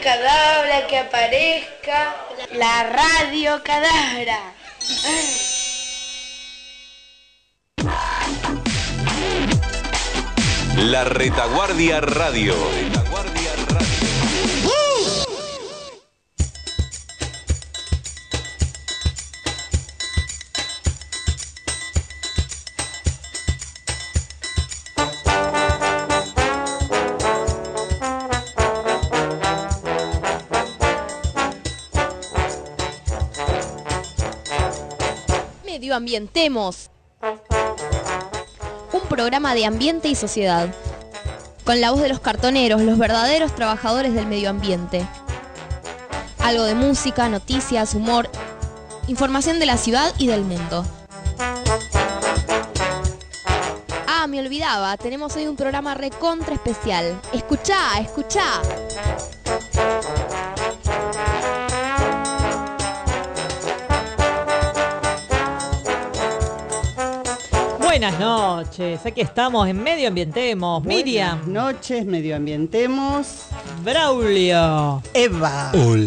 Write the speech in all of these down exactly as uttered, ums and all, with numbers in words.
cadabra, que aparezca la radio cadabra. La Retaguardia Radio. Retaguardia Radio. Medioambientemos. Un programa de ambiente y sociedad. Con la voz de los cartoneros, los verdaderos trabajadores del medio ambiente. Algo de música, noticias, humor, información de la ciudad y del mundo. Ah, me olvidaba, tenemos hoy un programa recontra especial. Escuchá, escuchá. Buenas noches, aquí estamos en Medioambientemos. Buenas Miriam. noches, Medioambientemos. Braulio. Eva.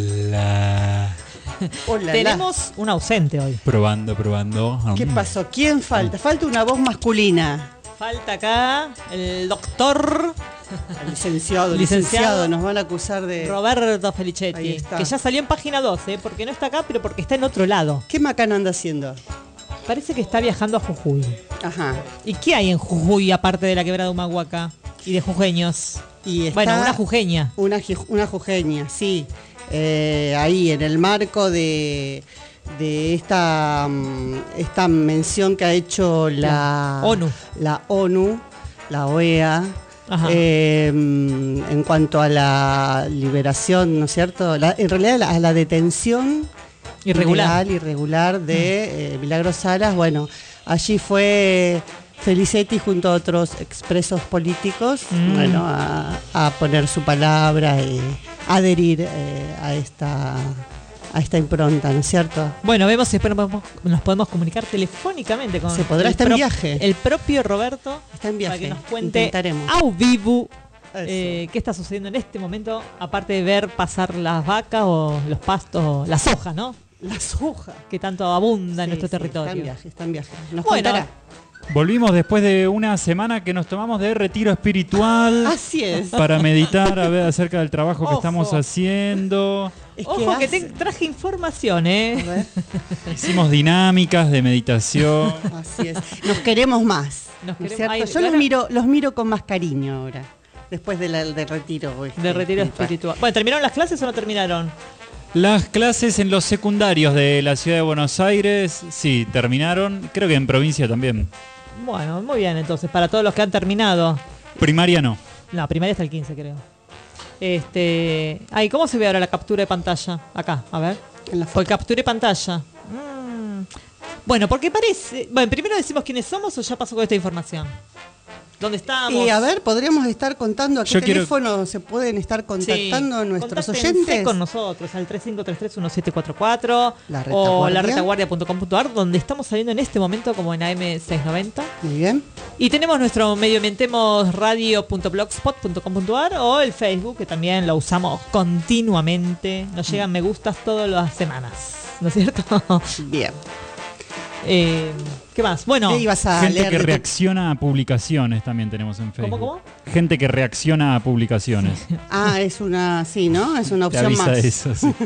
Hola. Hola. Tenemos un ausente hoy. Probando, probando. ¿Qué pasó? ¿Quién falta? Falta una voz masculina. Falta acá el doctor El licenciado, Licenciado. licenciado. Nos van a acusar de... Roberto Ahí Felicetti, está. que ya salió en página doce, porque no está acá, pero porque está en otro lado. ¿Qué macano anda haciendo? Parece que está viajando a Jujuy. Ajá. ¿Y qué hay en Jujuy aparte de la quebrada Humahuaca y de jujeños? Y está Bueno, una jujeña. Una, ji- una jujeña, sí. Eh, ahí, en el marco de, de esta, mm, esta mención que ha hecho la ONU. la ONU, la O E A, Ajá. eh, mm, en cuanto a la liberación, ¿no es cierto? La- en realidad la- a la detención Irregular. ilegal, irregular de eh, Milagros Salas. Bueno, allí fue Felicetti junto a otros expresos políticos, Mm. bueno, a, a poner su palabra y adherir eh, a esta a esta impronta, ¿no es cierto? Bueno, vemos si después nos podemos, nos podemos comunicar telefónicamente con Se podrá, el está en pro- viaje. el propio Roberto. Está en viaje. Para que nos cuente Intentaremos. au vivo Eso. eh, qué está sucediendo en este momento, aparte de ver pasar las vacas o los pastos, o la soja, ¿no? La soja. Que tanto abunda en Sí, nuestro sí, territorio. Está en viaje, está en viaje. Nos Bueno. contará. Volvimos después de una semana que nos tomamos de retiro espiritual Así es. para meditar a ver acerca del trabajo que Ojo. estamos haciendo. Es Ojo que, hace- te traje información, A ¿eh? ver, Hicimos dinámicas de meditación. así es. Nos queremos más. Nos ¿no es queremos- cierto? ay, Yo los ahora- miro, los miro con más cariño ahora. Después de la- del retiro. este, De retiro espiritual. Bueno, ¿terminaron las clases o no terminaron? Las clases en los secundarios de la ciudad de Buenos Aires, sí, terminaron. Creo que en provincia también. Bueno, muy bien, entonces, para todos los que han terminado. Primaria no. No, primaria hasta el quince, creo. Este. Ay, ¿cómo se ve ahora la captura de pantalla? Acá, a ver. En la Por captura de pantalla. Mm. Bueno, porque parece. Bueno, primero decimos quiénes somos o ya pasó con esta información. ¿Dónde estamos? Y a ver, podríamos estar contando a qué Yo quiero- teléfono se pueden estar contactando Sí. nuestros Contáctense oyentes. con nosotros al tres cinco tres tres uno siete cuatro cuatro La o Retaguardia. la retaguardia punto com punto a r, donde estamos saliendo en este momento como en A M seiscientos noventa. Muy bien. Y tenemos nuestro medioambientemos radio punto blogspot punto com punto a r o el Facebook, que también lo usamos continuamente. Nos llegan me gustas todas las semanas, ¿no es cierto? Bien. Eh, ¿Qué más? Bueno, ¿Qué ibas a Gente leer que de tu- reacciona a publicaciones también tenemos en Facebook. ¿Cómo, Gente que reacciona a publicaciones. Ah, es una, sí, ¿no? Es una Te opción avisa más. de eso, sí.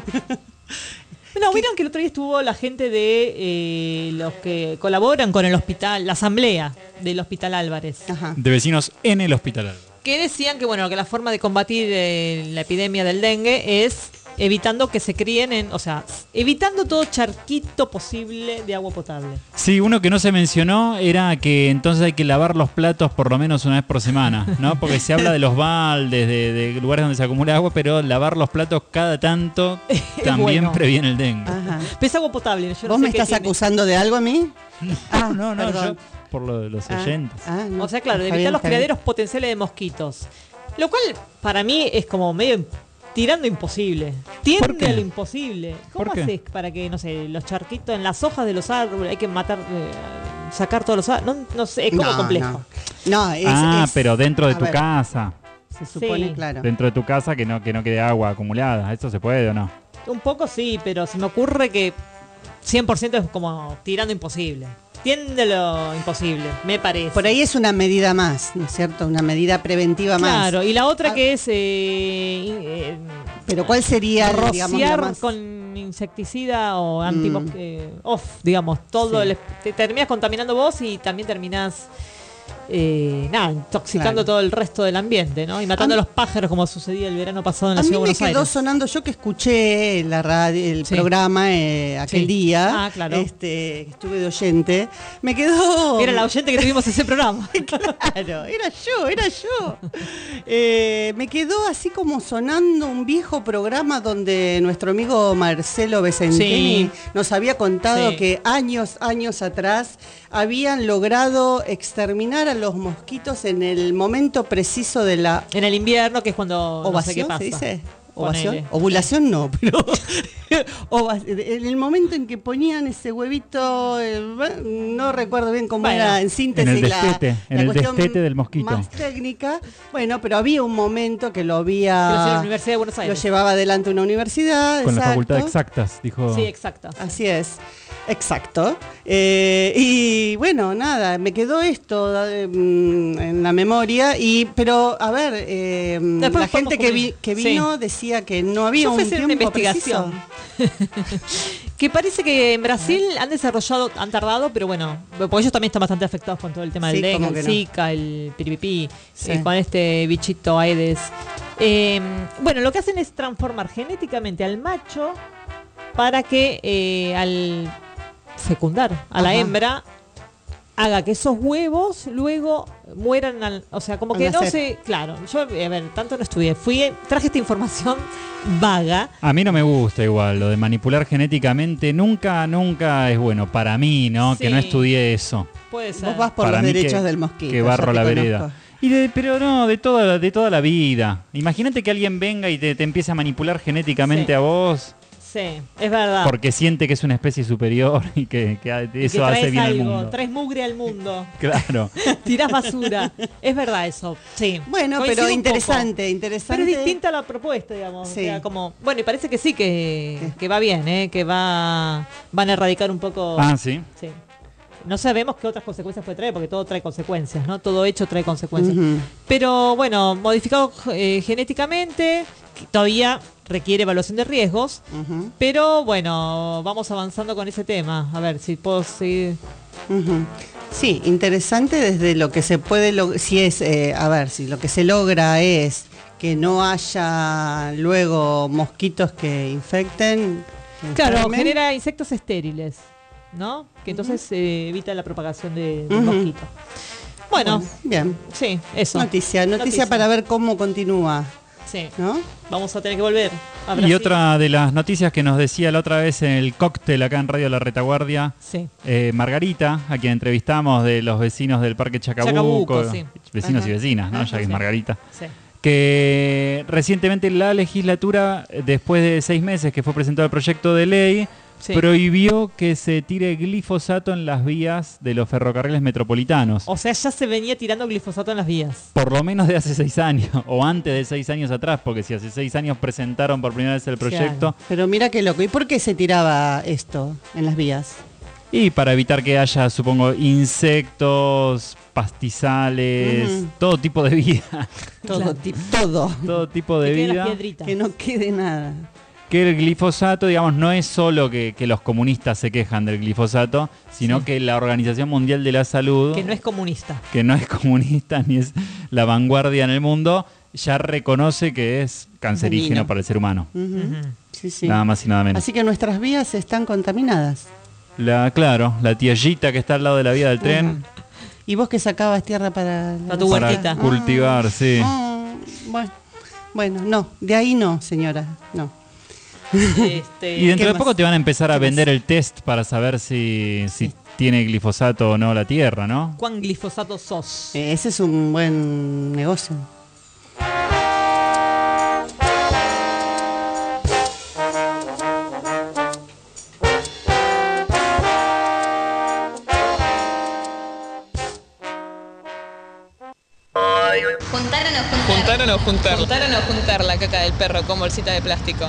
no, vieron que el otro día estuvo la gente de eh, los que colaboran con el hospital, la asamblea del Hospital Álvarez. Ajá. De vecinos en el hospital. Que decían que bueno que la forma de combatir eh, la epidemia del dengue es evitando que se críen en, o sea, evitando todo charquito posible de agua potable. Sí, uno que no se mencionó era que entonces hay que lavar los platos por lo menos una vez por semana, ¿no? Porque se habla de los baldes, de, de lugares donde se acumula agua, pero lavar los platos cada tanto también bueno. previene el dengue. Ajá. Pero es agua potable. Yo no ¿Vos sé me qué estás tiene. acusando de algo a mí? Ah, no, no, perdón. yo por lo de los Ah, oyentes. ah, no. O sea, claro, de Está evitar bien, los está bien. criaderos potenciales de mosquitos. Lo cual para mí es como medio tirando imposible. Tiende ¿Por qué? a lo imposible. ¿Cómo ¿Por qué? haces para que, no sé, los charquitos en las hojas de los árboles hay que matar, eh, sacar todos los árboles? No, no sé, es como No, complejo. No, no es, ah, es- pero dentro de a tu ver, casa. se supone, Sí. claro. Dentro de tu casa que no, que no quede agua acumulada. ¿Eso se puede o no? Un poco sí, pero se me ocurre que cien por ciento es como tirando imposible. Tiende lo imposible, me parece. Por ahí es una medida más, ¿no es cierto? Una medida preventiva más. Claro, y la otra Ah. que es eh, eh, Pero ¿cuál sería, digamos, la rociar más? con insecticida o anti Mm. eh, off, digamos, todo Sí. el- te terminas contaminando vos y también terminás eh, nada, intoxicando Claro. todo el resto del ambiente, ¿no? Y matando A a, mí- los pájaros como sucedía el verano pasado en la A mí ciudad de me Buenos quedó Aires. sonando, yo que escuché la radio, el Sí. programa eh, aquel Sí. día, Ah, claro. este, que estuve de oyente, me quedó... Era la oyente que tuvimos ese programa. Claro, era yo, era yo. Eh, me quedó así como sonando un viejo programa donde nuestro amigo Marcelo Vicentini Sí. nos había contado Sí. que años, años atrás habían logrado exterminar a los mosquitos en el momento preciso de la En el invierno, que es cuando no sé qué ovación, pasa. ¿se dice? ¿Ovación? Ponele. Ovulación no, pero ova- en el momento en que ponían ese huevito, eh, no recuerdo bien cómo Bueno. era en síntesis En el la, destete, en la el cuestión destete del mosquito. más técnica. Bueno, pero había un momento que lo Que lo hacía en la había, Universidad de Buenos lo Aires. llevaba adelante una universidad. Con la exacto. facultad de exactas, dijo. Sí, exacto. Así es, exacto. Eh, y bueno, nada, me quedó esto eh, mm, en la memoria. Y pero a ver, eh, Después la gente que, vi- podemos que cubrir. vino decía que no había Yo un fui a hacer tiempo una investigación. preciso. Que parece que en Brasil han desarrollado, han tardado, pero bueno, porque ellos también están bastante afectados con todo el tema Sí, del dengue, ¿cómo el que no? Zika, el piripipí, Sí. eh, con este bichito Aedes. Eh, bueno, lo que hacen es transformar genéticamente al macho para que eh, al fecundar a la Ajá. hembra haga que esos huevos luego mueran al, o sea, como Al que no nacer. se, claro, yo a ver, tanto no estudié, fui, traje esta información vaga. A mí no me gusta igual, lo de manipular genéticamente nunca, nunca es bueno. Para mí, ¿no? Sí. Que no estudié eso. Puede ser. Vos vas por Para los mí derechos que- del mosquito. Que ya barro te la conozco. vereda. Y de, pero no, de toda, la- de toda la vida. Imagínate que alguien venga y te, te empiece a manipular genéticamente Sí. a vos Sí, es verdad. porque siente que es una especie superior y que, que Y que eso hace traes bien al algo, mundo. traes mugre al mundo, Claro. tirás basura. Es verdad eso, sí. Bueno, Coincido pero un interesante, poco. interesante. Pero es distinta la propuesta, digamos. Sí. O sea, como, bueno, y parece que sí, que, que va bien, ¿eh? Que va van a erradicar un poco... Ah, sí. Sí. No sabemos qué otras consecuencias puede traer, porque todo trae consecuencias, ¿no? Todo hecho trae consecuencias. Ujú. Pero bueno, modificado eh, genéticamente, que todavía requiere evaluación de riesgos. Ujú, Pero bueno, vamos avanzando con ese tema. A ver si puedo seguir. ujú. Sí, interesante desde lo que se puede, log- si es, eh, a ver, si lo que se logra es que no haya luego mosquitos que infecten. que Claro, enfermen. genera insectos estériles, ¿no? Que entonces eh, evita la propagación de, del Ujú. mosquito. Bueno, Bien. sí, eso. Noticia, noticia, para ver cómo continúa, Sí, ¿no? vamos a tener que volver a Y Brasil. otra de las noticias que nos decía la otra vez en el cóctel acá en Radio La Retaguardia, Sí. eh, Margarita, a quien entrevistamos de los vecinos del Parque Chacabuco, Chacabuco, sí. vecinos Ajá. y vecinas, ¿no? Ajá, Ya que es sí. Margarita. Sí. Que recientemente la legislatura, después de seis meses que fue presentado el proyecto de ley, Sí. prohibió que se tire glifosato en las vías de los ferrocarriles metropolitanos. O sea, ya se venía tirando glifosato en las vías. Por lo menos de hace seis años, o antes de seis años atrás, porque si hace seis años presentaron por primera vez el proyecto, Pero mira qué loco. ¿Y por qué se tiraba esto en las vías? y para evitar que haya, supongo, insectos, pastizales, Ujú. todo tipo de vida, Todo, Claro. ti- todo. todo tipo de Que queden vida. las piedritas. Que no quede nada. Que el glifosato, digamos, no es solo que, que los comunistas se quejan del glifosato, sino Sí. que la Organización Mundial de la Salud, Que no es comunista. que no es comunista ni es la vanguardia en el mundo, ya reconoce que es cancerígeno Dañino. para el ser humano. Ujú. Ujú. Sí, sí. Nada más y nada menos. Así que nuestras vías están contaminadas. La, claro, la tiellita que está al lado de la vía del tren ¿Y vos que sacabas tierra para, la Para tu para huertita. cultivar, sí. Ah, bueno, bueno, no, de ahí no, señora, no. Este, Y dentro ¿qué de más? poco te van a empezar a ¿Qué vender más? el test para saber si, si tiene glifosato o no la tierra, ¿no? ¿Cuán glifosato sos? Eh, Ese es un buen negocio. Juntaron o no juntar? ¿Juntar o no juntar la caca del perro con bolsita de plástico?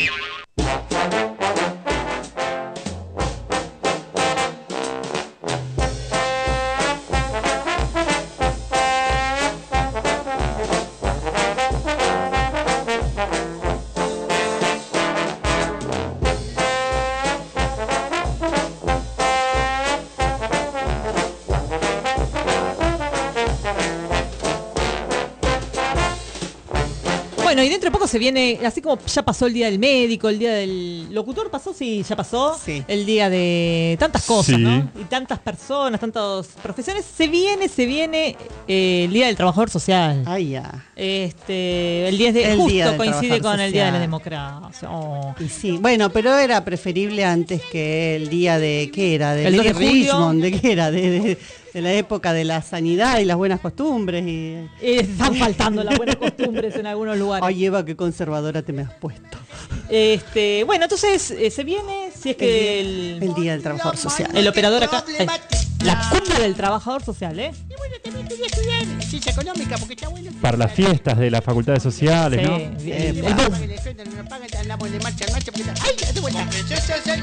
Bueno, y dentro de poco se viene, así como ya pasó el día del médico, el día del locutor, pasó, sí, ya pasó. Sí. El día de tantas cosas, Sí. ¿no? Y tantas personas, tantas profesiones. Se viene, se viene eh, el día del trabajador social. Ay, ya. Este, el diez de El justo Día del coincide Trabajador con el día de la Social. democracia. Oh. Y sí, bueno, pero era preferible antes que el día de, ¿qué era? De El dos de Lady julio. Richmond, ¿de qué era? De, de- de la época de la sanidad y las buenas costumbres. Y... Eh, están faltando las buenas costumbres en algunos lugares. Ay, Eva, qué conservadora te me has puesto. Este, bueno, entonces eh, se viene, si es que el, El Día del Trabajador Social. el operador acá, eh, la cumbre del trabajador social, ¿eh? Y bueno, también quería estudiar ciencia económica porque está bueno. Para las fiestas de las facultades sociales, Sí, ¿no? el- Eh, el- va. el- Pagan el sueldo, no nos pagan, andamos de marcha en marcha porque está... ¡Ay, de vuelta! Comprensión social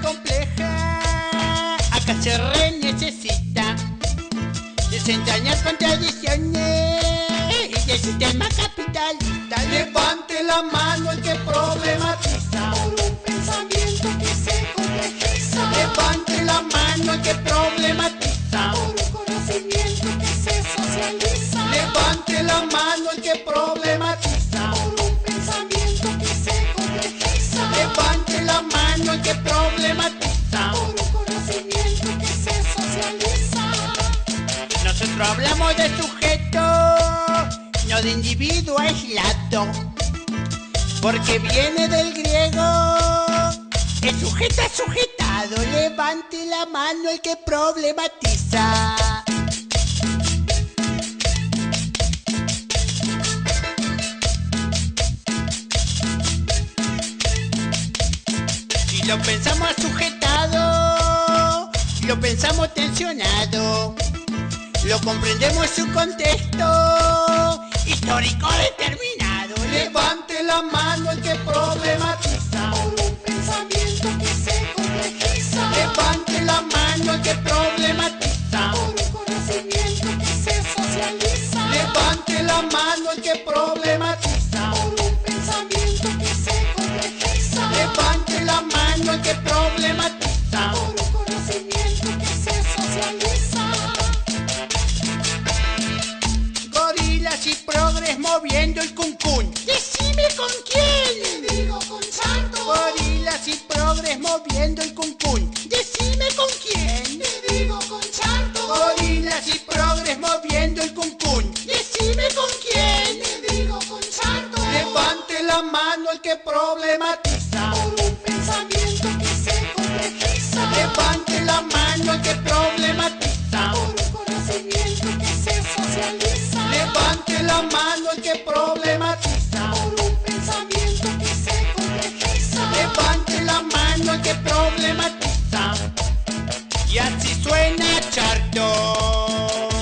compleja, acá se re necesita desentrañar contradicciones y del sistema capitalista. Levante la mano el que problematiza por un pensamiento que se complejiza. Levante la mano el que problematiza por un conocimiento que se socializa. Levante la mano el que problematiza por un pensamiento que se complejiza. Levante la mano el que problematiza por un conocimiento que se socializa. Nosotros hablamos de sujeto, no de individuo aislado, porque viene del griego. El sujeto es sujetado, levante la mano el que problematiza. Si lo pensamos sujetado, lo pensamos tensionado, lo comprendemos en su contexto histórico determinado. Levante la mano el que problematiza por un pensamiento que se complejiza. Levante la mano el que problematiza por un conocimiento que se socializa. Levante la mano el que problematiza por un pensamiento que se complejiza. Levante la mano el que problematiza por un conocimiento que se socializa. Gorilas y progres moviendo el cuncún. Decime con quién. Te digo con Charto. Gorilas y progres moviendo el cuncún. Decime con quién. Te digo con Charto. Gorilas y progres moviendo el cuncún. Decime con quién. Te digo con Charto. Levante la mano el que problematiza por un pensamiento que se complejiza. Levante la mano el que problematiza por un conocimiento que se socializa. Levante la mano el que problematiza por un pensamiento que se complejiza. Levante la mano el que problematiza. Y así suena Chartón.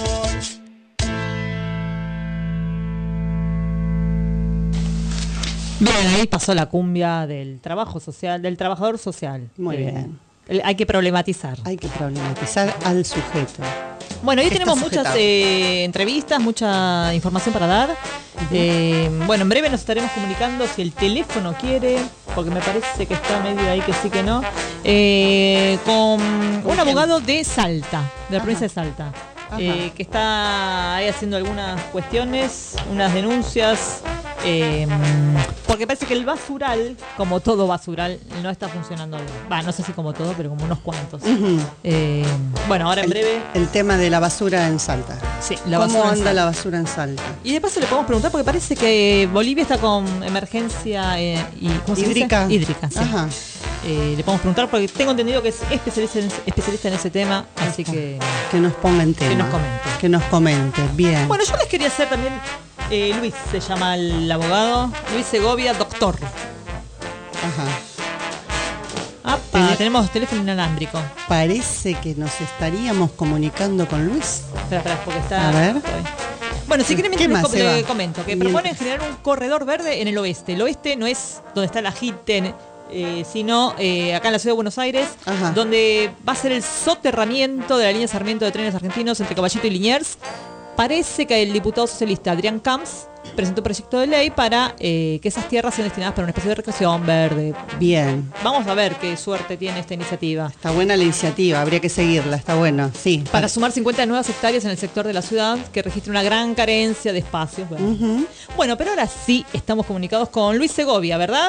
Bien, ahí pasó la cumbia del trabajo social, del trabajador social. Muy Eh, bien. el- hay que problematizar. Hay que problematizar al sujeto. Bueno, hoy Está tenemos muchas sujetado. eh, entrevistas, mucha información para dar. Eh, bueno, en breve nos estaremos comunicando si el teléfono quiere, porque me parece que está medio ahí que sí que no, eh, con un abogado de Salta, de la Ajá. provincia de Salta, Ajá. eh, que está ahí haciendo algunas cuestiones, unas denuncias. Eh, porque parece que el basural, como todo basural, no está funcionando bien. Va, no sé si como todo, pero como unos cuantos. Ujú. Eh, bueno, ahora en El- breve. El, tema de la basura en Salta. Sí, la ¿Cómo basura en anda Salta. la basura en Salta? Y de paso le podemos preguntar porque parece que Bolivia está con emergencia eh, y, ¿cómo se dice? Hídrica. Hídrica, sí. Ajá. Eh, le podemos preguntar porque tengo entendido que es especialista en, especialista en ese tema, así que... Que nos ponga en tema. nos comente. Que nos comente. Bien. Bueno, yo les quería hacer también... eh, Luis se llama el abogado. Luis Segovia, doctor. Ajá. Apa, Tenés- tenemos teléfono inalámbrico. Parece que nos estaríamos comunicando con Luis. Espera, espera, porque está... A ver. estoy. Bueno, si quieren, ¿Qué mientras más, les, Eva? les comento que Bien. proponen generar un corredor verde en el oeste. El oeste no es donde está la Jitten, eh, sino eh, acá en la ciudad de Buenos Aires, Ajá. donde va a ser el soterramiento de la línea Sarmiento de trenes argentinos entre Caballito y Liniers. Parece que el diputado socialista Adrián Camps presentó un proyecto de ley para eh, que esas tierras sean destinadas para una especie de recreación verde. Bien. Vamos a ver qué suerte tiene esta iniciativa. Está buena la iniciativa, habría que seguirla, está bueno. Sí. Para sumar cincuenta nuevas hectáreas en el sector de la ciudad que registra una gran carencia de espacios. Bueno, Ujú. bueno, pero ahora sí estamos comunicados con Luis Segovia, ¿verdad?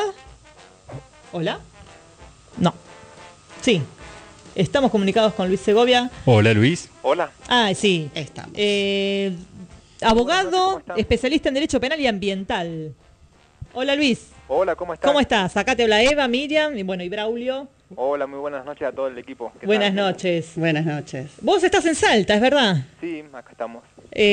¿Hola? No. Sí. Estamos comunicados con Luis Segovia. Hola Luis. Hola. Ah, sí. Estamos. Eh, Buenas abogado, noches, ¿cómo están? especialista en Derecho Penal y Ambiental. Hola Luis. Hola, ¿cómo estás? ¿Cómo estás? Acá te habla Eva, Miriam y bueno, y Braulio. Hola, muy buenas noches a todo el equipo. ¿Qué Buenas tal? noches. Buenas noches. Vos estás en Salta, ¿es verdad? Sí, acá estamos.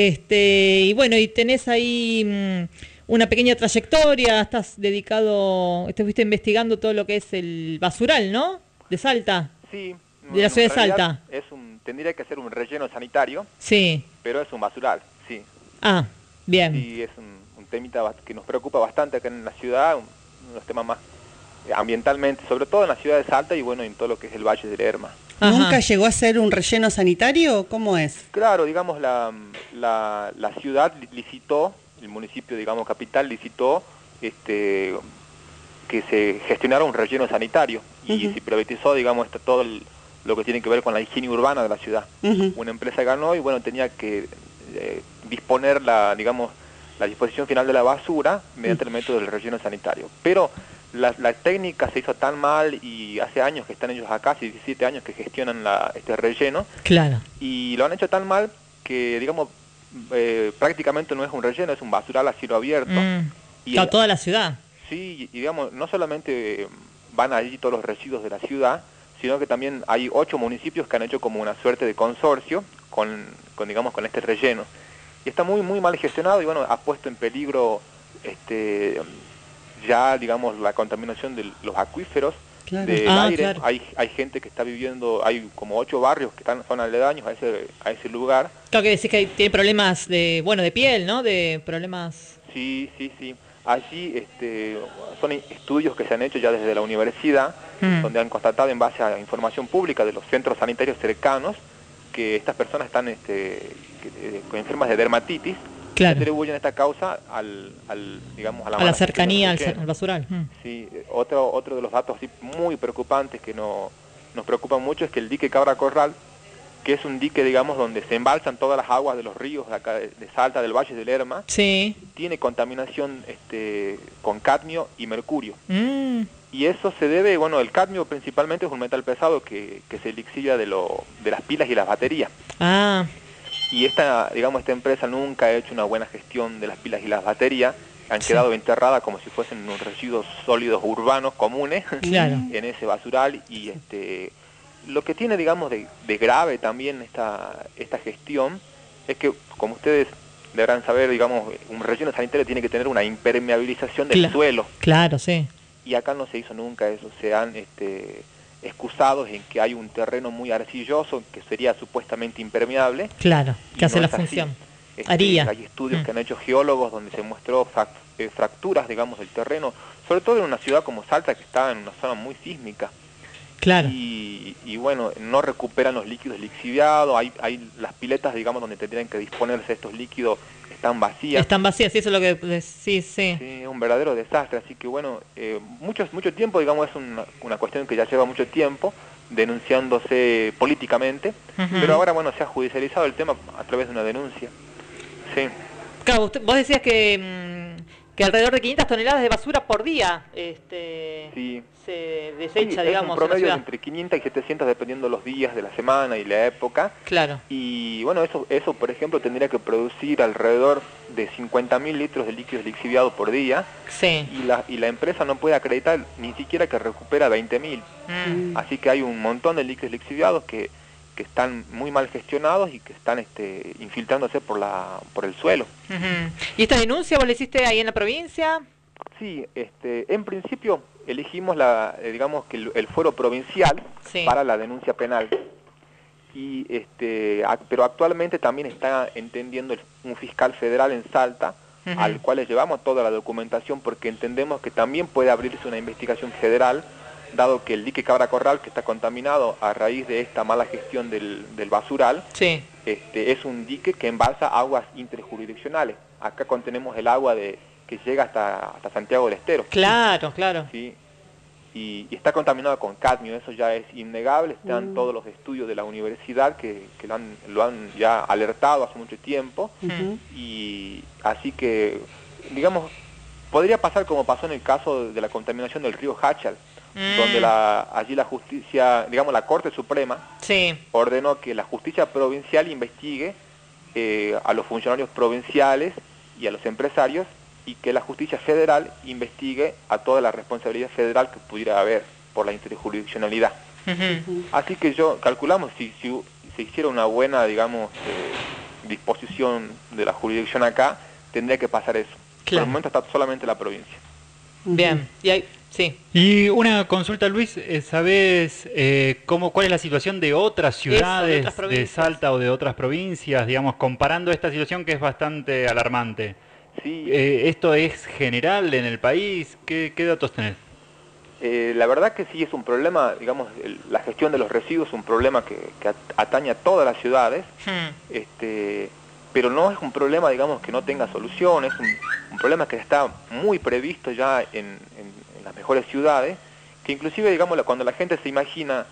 Este, y bueno, y tenés ahí mm, una pequeña trayectoria, estás dedicado, estuviste investigando todo lo que es el basural, ¿no? De Salta. Sí. De la en ciudad de realidad Salta. Es un, tendría que ser un relleno sanitario, Sí. pero es un basural, sí. Ah, bien. Y es un, un temita bast- que nos preocupa bastante acá en la ciudad, un- uno de los temas más eh, ambientalmente, sobre todo en la ciudad de Salta y bueno, en todo lo que es el Valle del Lerma. Ajá. ¿Nunca llegó a ser un relleno sanitario? ¿Cómo es? Claro, digamos, la, la, la ciudad li- licitó, el municipio, digamos, capital, licitó este, que se gestionara un relleno sanitario y Ujú. se privatizó, digamos, está todo el- lo que tiene que ver con la higiene urbana de la ciudad. Ujú. Una empresa ganó y, bueno, tenía que eh, disponer la, digamos, la disposición final de la basura mediante el método del relleno sanitario. Pero la, la técnica se hizo tan mal y hace años que están ellos acá, hace diecisiete años que gestionan la, este relleno, Claro. y lo han hecho tan mal que, digamos, eh, prácticamente no es un relleno, es un basural a cielo abierto. Mm. Y Claro, el- toda la ciudad. Sí, y digamos, no solamente eh, van allí todos los residuos de la ciudad, sino que también hay ocho municipios que han hecho como una suerte de consorcio con, con digamos, con este relleno. Y está muy, muy mal gestionado y, bueno, ha puesto en peligro este, ya, digamos, la contaminación de los acuíferos, Claro. del Ah, aire. claro. Hay, hay gente que está viviendo, hay como ocho barrios que están, son aledaños a ese, a ese lugar. Claro que decís que hay- tiene problemas de, bueno, de piel, ¿no? De problemas... Sí, sí, sí. Allí este, son estudios que se han hecho ya desde la universidad, Mm. donde han constatado en base a información pública de los centros sanitarios cercanos que estas personas están este, que, eh, enfermas de dermatitis. Claro. Se atribuyen esta causa al, al digamos, a la, A la mala gestión cercanía del al, relleno. al basural. Mm. Sí, eh, otro, otro de los datos así muy preocupantes que no, nos preocupan mucho es que el dique Cabra Corral, que es un dique, digamos, donde se embalsan todas las aguas de los ríos de, acá de, de Salta, del Valle del Lerma, Sí. tiene contaminación este, con cadmio y mercurio. Mm. Y eso se debe, bueno, el cadmio principalmente es un metal pesado que, que se elixira de, lo, de las pilas y las baterías. Ah, Y esta, digamos, esta empresa nunca ha hecho una buena gestión de las pilas y las baterías, han Sí. quedado enterradas como si fuesen unos residuos sólidos urbanos comunes Claro. en ese basural. Y este, lo que tiene, digamos, de, de grave también esta, esta gestión es que, como ustedes deberán saber, digamos, un relleno sanitario tiene que tener una impermeabilización del Claro. suelo, claro, sí. y acá no se hizo nunca eso. Se han este, excusados en que hay un terreno muy arcilloso que sería supuestamente impermeable. Claro, y que hace no la es así. función. Este, Haría. Hay estudios Mm. que han hecho geólogos donde se mostró frac- eh, fracturas, digamos, del terreno, sobre todo en una ciudad como Salta, que está en una zona muy sísmica. Claro. Y, y bueno, no recuperan los líquidos lixiviados, hay, hay las piletas, digamos, donde tendrían que disponerse estos líquidos, están vacías. Están vacías, sí, eso es lo que... Sí, sí. Sí, es un verdadero desastre, así que bueno, eh, mucho, mucho tiempo, digamos, es una, una cuestión que ya lleva mucho tiempo denunciándose políticamente, Ujú. pero ahora, bueno, se ha judicializado el tema a través de una denuncia. Sí. Claro, usted- vos decías que, mm, que alrededor de quinientas toneladas de basura por día este, Sí. se Sí, desecha, es digamos, un en la promedio de ciudad. entre quinientas y setecientas dependiendo los días de la semana y la época. Claro. Y bueno, eso, eso por ejemplo, tendría que producir alrededor de cincuenta mil litros de líquidos lixiviados por día. Sí. Y la, y la empresa no puede acreditar ni siquiera que recupera veinte mil. Mm. Así que hay un montón de líquidos lixiviados que, que están muy mal gestionados y que están este, infiltrándose por, la, por el suelo. Ujú. ¿Y esta denuncia vos la hiciste ahí en la provincia? Sí, este, en principio elegimos la, eh, digamos que el, el fuero provincial Sí. para la denuncia penal. y este, ac- pero actualmente también está entendiendo el- un fiscal federal en Salta, Ujú. al cual le llevamos toda la documentación porque entendemos que también puede abrirse una investigación federal, dado que el dique Cabra Corral, que está contaminado a raíz de esta mala gestión del, del basural, Sí. este, es un dique que embalsa aguas interjurisdiccionales. Acá contenemos el agua de que llega hasta, hasta Santiago del Estero. Claro, claro. ¿Sí? Y, y está contaminado con cadmio, eso ya es innegable, están Mm. todos los estudios de la universidad que, que lo, han, lo han ya alertado hace mucho tiempo, Ujú. y así que, digamos, podría pasar como pasó en el caso de la contaminación del río Hachal, Mm. donde la, allí la justicia, digamos la Corte Suprema, Sí. ordenó que la justicia provincial investigue eh, a los funcionarios provinciales y a los empresarios, y que la justicia federal investigue a toda la responsabilidad federal que pudiera haber por la interjurisdiccionalidad. Ujú. Así que yo calculamos si, si hu- se hiciera una buena, digamos, eh, disposición de la jurisdicción acá, tendría que pasar eso. Por Claro. el momento está solamente la provincia. Bien. Y hay, sí. Y una consulta, Luis, eh, ¿sabés eh, cómo, cuál es la situación de otras ciudades, otras de, provincias. Salta o de otras provincias, digamos, comparando esta situación que es bastante alarmante? Sí, Eh, ¿Esto es general en el país? ¿Qué, qué datos tenés? Eh, la verdad que sí es un problema, digamos, el- la gestión de los residuos es un problema que, que at- atañe a todas las ciudades, Hmm. este, pero no es un problema, digamos, que no tenga solución, es un, un problema que está muy previsto ya en, en- en las mejores ciudades, que inclusive, digamos, la- cuando la gente se imagina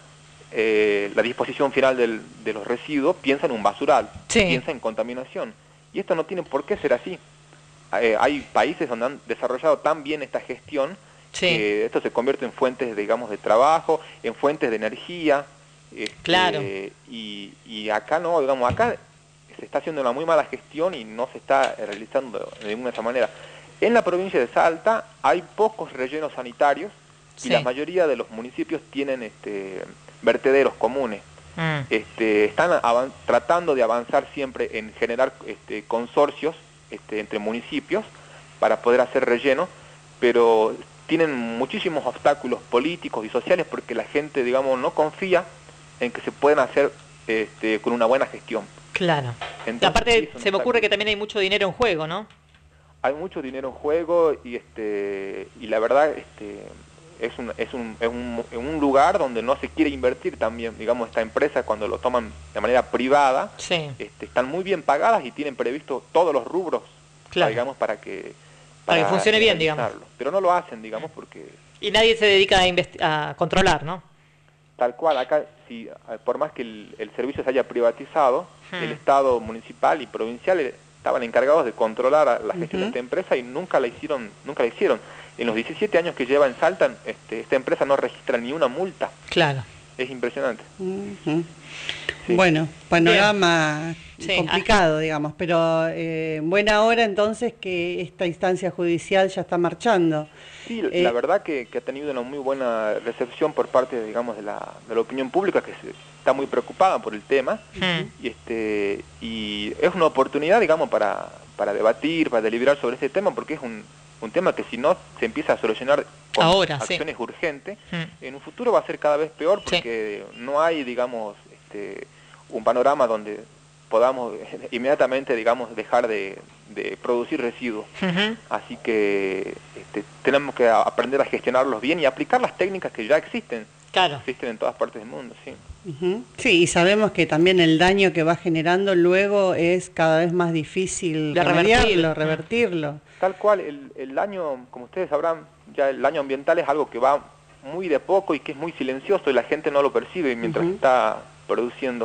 eh, la disposición final del- de los residuos, piensa en un basural, Sí. piensa en contaminación, y esto no tiene por qué ser así. Eh, hay países donde han desarrollado tan bien esta gestión, Sí. que esto se convierte en fuentes, digamos, de trabajo, en fuentes de energía. este, Claro. Y, y acá no, digamos, acá se está haciendo una muy mala gestión y no se está realizando de ninguna otra manera. En la provincia de Salta hay pocos rellenos sanitarios y Sí. la mayoría de los municipios tienen este, vertederos comunes. Mm. Este, están avan- tratando de avanzar siempre en generar este, consorcios este, entre municipios para poder hacer relleno, pero tienen muchísimos obstáculos políticos y sociales porque la gente, digamos, no confía en que se pueden hacer este, con una buena gestión. Claro. Entonces, Aparte, sí, es un se me ocurre obstáculo. que también hay mucho dinero en juego, ¿no? Hay mucho dinero en juego y este y la verdad este es un es un es un, es un lugar donde no se quiere invertir también, digamos, esta empresa cuando lo toman de manera privada, Sí. este, están muy bien pagadas y tienen previsto todos los rubros, Claro. digamos, para que Para que funcione bien, digamos. realizarlo. Pero no lo hacen, digamos, porque Y nadie se dedica a, investi- a controlar, ¿no? tal cual acá, si eh, por más que el, el servicio se haya privatizado, Hmm. el Estado municipal y provincial eh, estaban encargados de controlar a la gestión Ujú. de esta empresa y nunca la hicieron, nunca la hicieron. En los diecisiete años que lleva en Salta, este, esta empresa no registra ni una multa. Claro. Es impresionante. Ujú. Sí. Bueno, panorama Sí, complicado, digamos, pero eh, en buena hora entonces que esta instancia judicial ya está marchando. Sí, Eh, la verdad que, que ha tenido una muy buena recepción por parte, digamos, de la, de la opinión pública, que se, está muy preocupada por el tema, Hmm. y este y es una oportunidad, digamos, para, para debatir, para deliberar sobre este tema, porque es un, un tema que si no se empieza a solucionar con Ahora, sí. acciones urgentes, Hmm. en un futuro va a ser cada vez peor, Sí. porque no hay, digamos, este, un panorama donde podamos inmediatamente, digamos, dejar de, de producir residuos. Ujú. Así que este, tenemos que a- aprender a gestionarlos bien y aplicar las técnicas que ya existen, Claro. existen en todas partes del mundo, sí. Ujú. Sí, y sabemos que también el daño que va generando luego es cada vez más difícil De remediarlo, revertir. revertirlo. Tal cual, el, el daño, como ustedes sabrán, ya el daño ambiental es algo que va muy de poco y que es muy silencioso y la gente no lo percibe mientras Ujú. está produciendo.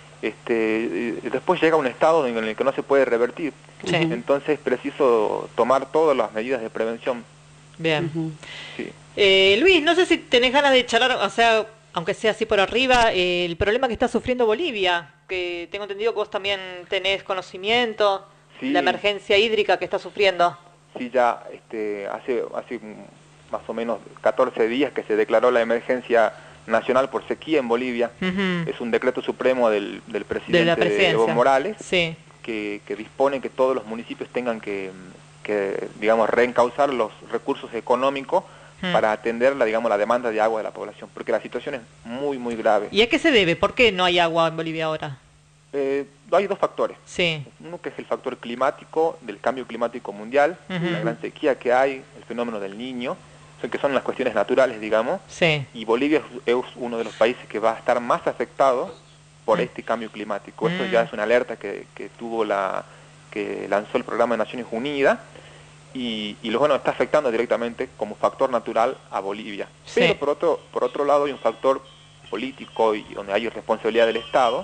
Este, y después llega un estado en el que no se puede revertir. Sí. Entonces es preciso tomar todas las medidas de prevención. Bien. Ujú. Sí. Eh, Luis, no sé si tenés ganas de charlar, o sea, aunque sea así por arriba, eh, el problema que está sufriendo Bolivia, que tengo entendido que vos también tenés conocimiento, Sí. la emergencia hídrica que está sufriendo. Sí, ya este, hace, hace mm, más o menos catorce días que se declaró la emergencia nacional por sequía en Bolivia. Ujú. Es un decreto supremo del, del De presidente la Evo presidencia. Morales Sí. que, que dispone que todos los municipios tengan que, que, digamos, reencauzar los recursos económicos hmm. para atender la, digamos, la demanda de agua de la población, porque la situación es muy, muy grave. ¿Y a qué se debe? ¿Por qué no hay agua en Bolivia ahora? Eh, hay dos factores. Sí. Uno que es el factor climático, del cambio climático mundial, Uh-huh. la gran sequía que hay, el fenómeno del Niño, que son las cuestiones naturales, digamos. Sí. Y Bolivia es, es uno de los países que va a estar más afectado por este cambio climático. Esto Mm. ya es una alerta que, que tuvo la que lanzó el programa de Naciones Unidas y, y lo bueno está afectando directamente como factor natural a Bolivia. Sí. Pero por otro por otro lado hay un factor político y donde hay responsabilidad del Estado,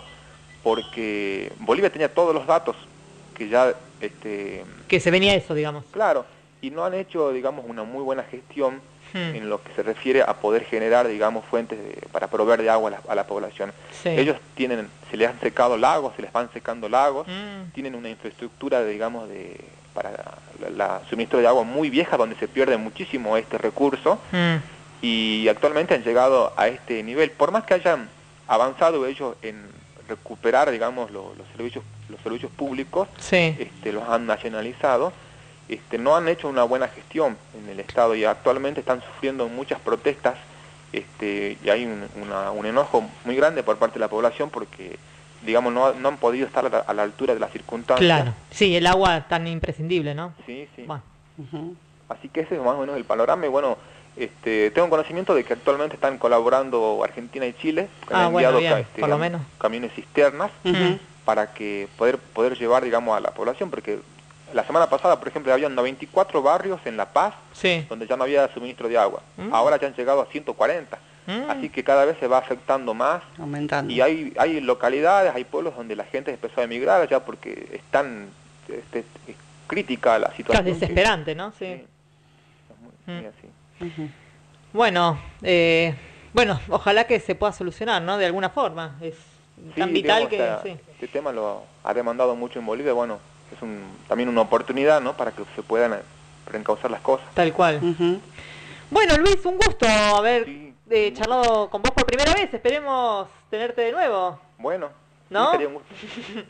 porque Bolivia tenía todos los datos que ya este que se venía eso, digamos. Claro, y no han hecho, digamos, una muy buena gestión Hmm. en lo que se refiere a poder generar, digamos, fuentes de, para proveer de agua a la, a la población. Sí. Ellos tienen, se les han secado lagos, se les van secando lagos, Mm. tienen una infraestructura, digamos, de para la, la suministro de agua muy vieja, donde se pierde muchísimo este recurso, Mm. y actualmente han llegado a este nivel. Por más que hayan avanzado ellos en recuperar, digamos, lo- los servicios los servicios públicos, Sí. este, los han nacionalizado, este, no han hecho una buena gestión en el Estado y actualmente están sufriendo muchas protestas, este, y hay un, una- un enojo muy grande por parte de la población porque, digamos, no, no han podido estar a la, a la altura de las circunstancias. Claro. Sí, el agua tan imprescindible, ¿no? Sí, sí. Bueno. Ujú. Así que ese es más o menos el panorama y bueno, este, tengo conocimiento de que actualmente están colaborando Argentina y Chile, que Ah, han bueno, enviado bien, ca- este, por lo cam- menos. camiones cisternas Ujú. para que poder poder llevar, digamos, a la población, porque la semana pasada, por ejemplo, habían veinticuatro barrios en La Paz Sí. donde ya no había suministro de agua. Mm. Ahora ya han llegado a ciento cuarenta. Mm. Así que cada vez se va afectando más Aumentando. y hay hay localidades, hay pueblos donde la gente empezó a emigrar ya porque es tan este, es crítica la Claro, situación. es desesperante, ¿no? Sí. Sí. Es muy- muy Mm. así. Ujú. Bueno, eh, bueno, ojalá que se pueda solucionar, ¿no? De alguna forma. Es Sí, tan vital digamos, que... o sea, sí. este tema lo ha demandado mucho en Bolivia, bueno, es un, también una oportunidad, ¿no? Para que se puedan eh, reencauzar las cosas. Tal cual. Ujú. Bueno, Luis, un gusto haber Sí. eh, charlado con vos por primera vez. Esperemos tenerte de nuevo. Bueno, ¿No? sí, sería un gusto.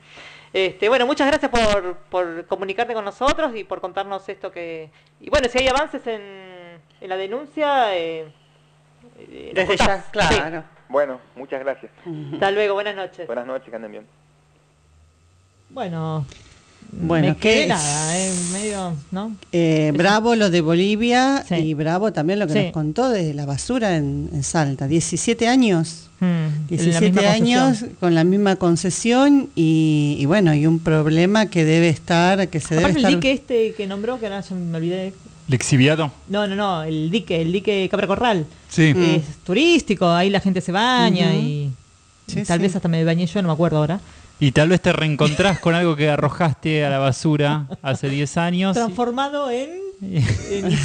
Este, bueno, muchas gracias por, por comunicarte con nosotros y por contarnos esto que... Y bueno, si hay avances en, en la denuncia... Eh, eh, nos Desde ya, contás. claro. Bueno, muchas gracias. Sí. Hasta luego, buenas noches. Buenas noches, que anden bien. Bueno, Bueno, me ¿qué quedé es? nada, eh, medio, ¿no? Eh, bravo lo de Bolivia Sí. y bravo también lo que Sí. nos contó de la basura en, en Salta. diecisiete años. Mm, en la misma diecisiete años concesión. con la misma concesión y, y bueno, y un problema que debe estar, que se debe Aparte el estar... dique este que nombró, que ahora ya me olvidé. ¿Lexiviado? No, no, no, el dique, el dique Cabra Corral. Sí. Mm. Es turístico, ahí la gente se baña Ujú. y, Sí, y tal sí. vez hasta me bañé yo, no me acuerdo ahora. Y tal vez te reencontrás con algo que arrojaste a la basura hace diez años. Transformado en, en,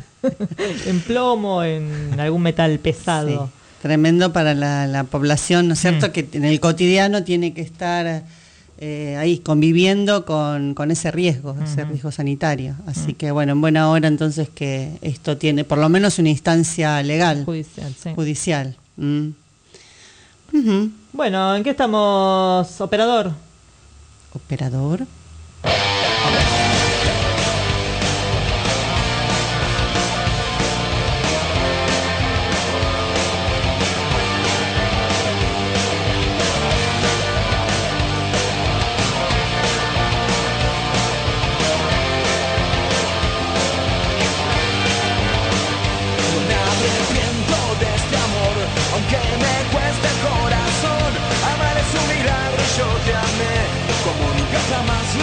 en plomo, en algún metal pesado. Sí, tremendo para la, la población, ¿no es cierto? Mm. Que en el cotidiano tiene que estar eh, ahí conviviendo con, con ese riesgo, ese Ujú. riesgo sanitario. Así Mm. que bueno, en buena hora entonces que esto tiene por lo menos una instancia legal, Judicial, sí. judicial. Mm. Ujú. Bueno, ¿en qué estamos, operador? Operador. No me arrepiento de este amor, aunque me cueste el corazón. Amar es un milagro, yo te amé como nunca jamás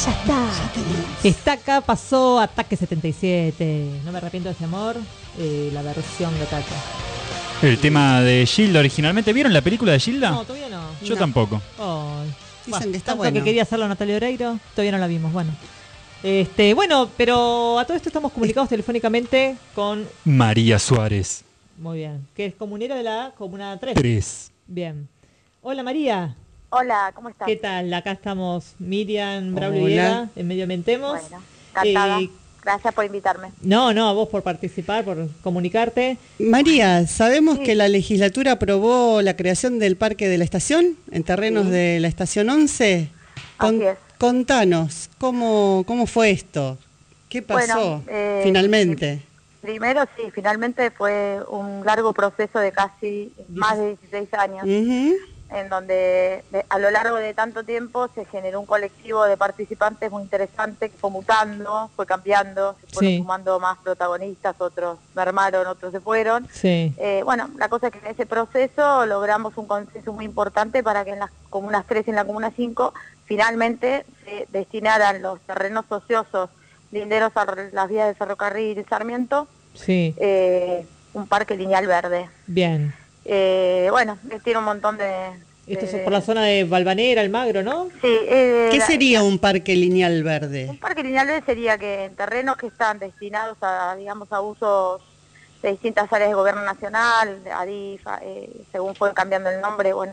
Ya está. Estaca pasó Ataque setenta y siete. No me arrepiento de ese amor. Eh, la versión de Ataque. El tema de Gilda originalmente. ¿Vieron la película de Gilda? No, todavía no. Yo No. tampoco. Oh, Dicen bueno, que está tanto bueno. que quería hacerlo Natalia Oreiro, todavía no la vimos. Bueno. Este, bueno, pero a todo esto estamos comunicados telefónicamente con... María Suárez. Muy bien. Que es comunera de la Comuna tres. Tres. Bien. Hola María. Hola, ¿cómo estás? ¿Qué tal? Acá estamos Miriam, Braulio Hola. y Eva, en Medio Ambientemos. Bueno, encantada. Eh, Gracias por invitarme. no, no, a vos por participar, por comunicarte. María, sabemos Sí. que la legislatura aprobó la creación del Parque de la Estación en terrenos Sí. de la Estación once. Así es. Contanos, ¿cómo, ¿cómo fue esto? ¿Qué pasó Bueno, eh, finalmente? Primero, sí, finalmente fue un largo proceso de casi más de dieciséis años, Ujú. en donde de- a lo largo de tanto tiempo se generó un colectivo de participantes muy interesante que fue mutando, fue cambiando, se fueron Sí. sumando más protagonistas, otros mermaron, otros se fueron. Sí. Eh, bueno, la cosa es que en ese proceso logramos un consenso muy importante para que en las comunas tres y en la comuna cinco finalmente se destinaran los terrenos ociosos linderos a las vías de ferrocarril y Sarmiento, Sí. eh, un parque lineal verde. Bien. Eh, bueno, tiene un montón de... Esto de- es por la zona de Valvanera, Almagro, ¿no? Sí, eh, ¿Qué la- sería un parque lineal Un verde? parque lineal verde sería que en terrenos que están destinados a, digamos, a usos de distintas áreas de gobierno nacional, de ADIF, eh, según fue cambiando el nombre, bueno,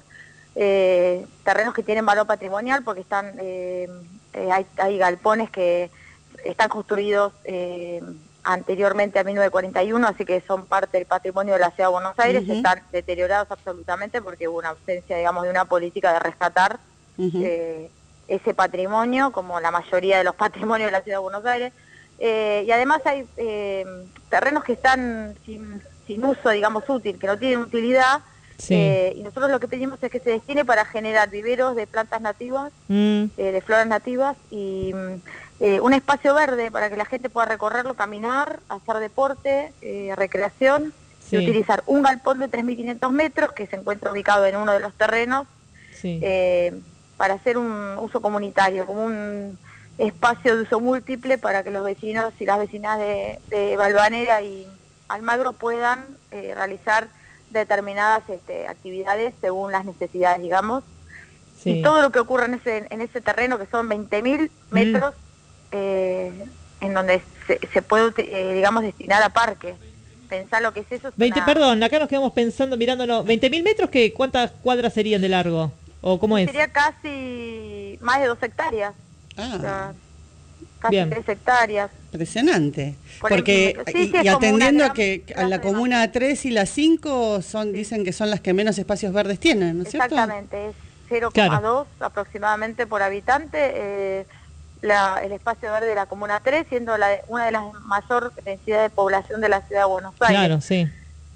eh, terrenos que tienen valor patrimonial porque están, eh, eh, hay, hay galpones que están construidos eh, anteriormente a mil novecientos cuarenta y uno, así que son parte del patrimonio de la Ciudad de Buenos Aires, Ujú. están deteriorados absolutamente porque hubo una ausencia, digamos, de una política de rescatar Ujú. eh, ese patrimonio, como la mayoría de los patrimonios de la Ciudad de Buenos Aires. Eh, y además hay eh, terrenos que están sin, sin uso, digamos, útil, que no tienen utilidad, Sí. eh, y nosotros lo que pedimos es que se destine para generar viveros de plantas nativas, Mm, eh, de floras nativas, y mm, eh, un espacio verde para que la gente pueda recorrerlo, caminar, hacer deporte, eh, recreación, Sí. y utilizar un galpón de tres mil quinientos metros que se encuentra ubicado en uno de los terrenos, sí. eh, para hacer un uso comunitario, como un espacio de uso múltiple para que los vecinos y las vecinas de, de Valvanera y Almagro puedan eh, realizar determinadas este, actividades según las necesidades, digamos. Sí. Y todo lo que ocurre en ese, en ese terreno, que son veinte mil metros, eh, en donde se, se puede, eh, digamos, destinar a parques. Pensar lo que es eso. Es veinte, una- perdón, acá nos quedamos pensando, mirándonos. ¿veinte mil metros? ¿Qué, ¿Cuántas cuadras serían de largo? ¿O cómo es? Sería casi más de dos hectáreas. O Ah, sea, casi Bien. tres hectáreas. impresionante. Por el Porque, kilómetro. Sí, y, sí, es y como atendiendo una a que gran a la plaza de comuna tres y la cinco son, dicen que son las que menos espacios verdes tienen, ¿no es cierto? Exactamente, es cero coma dos aproximadamente por habitante, eh, la- el espacio verde de la comuna tres, siendo la, una de las mayor densidades de población de la ciudad de Buenos Aires. Claro, sí.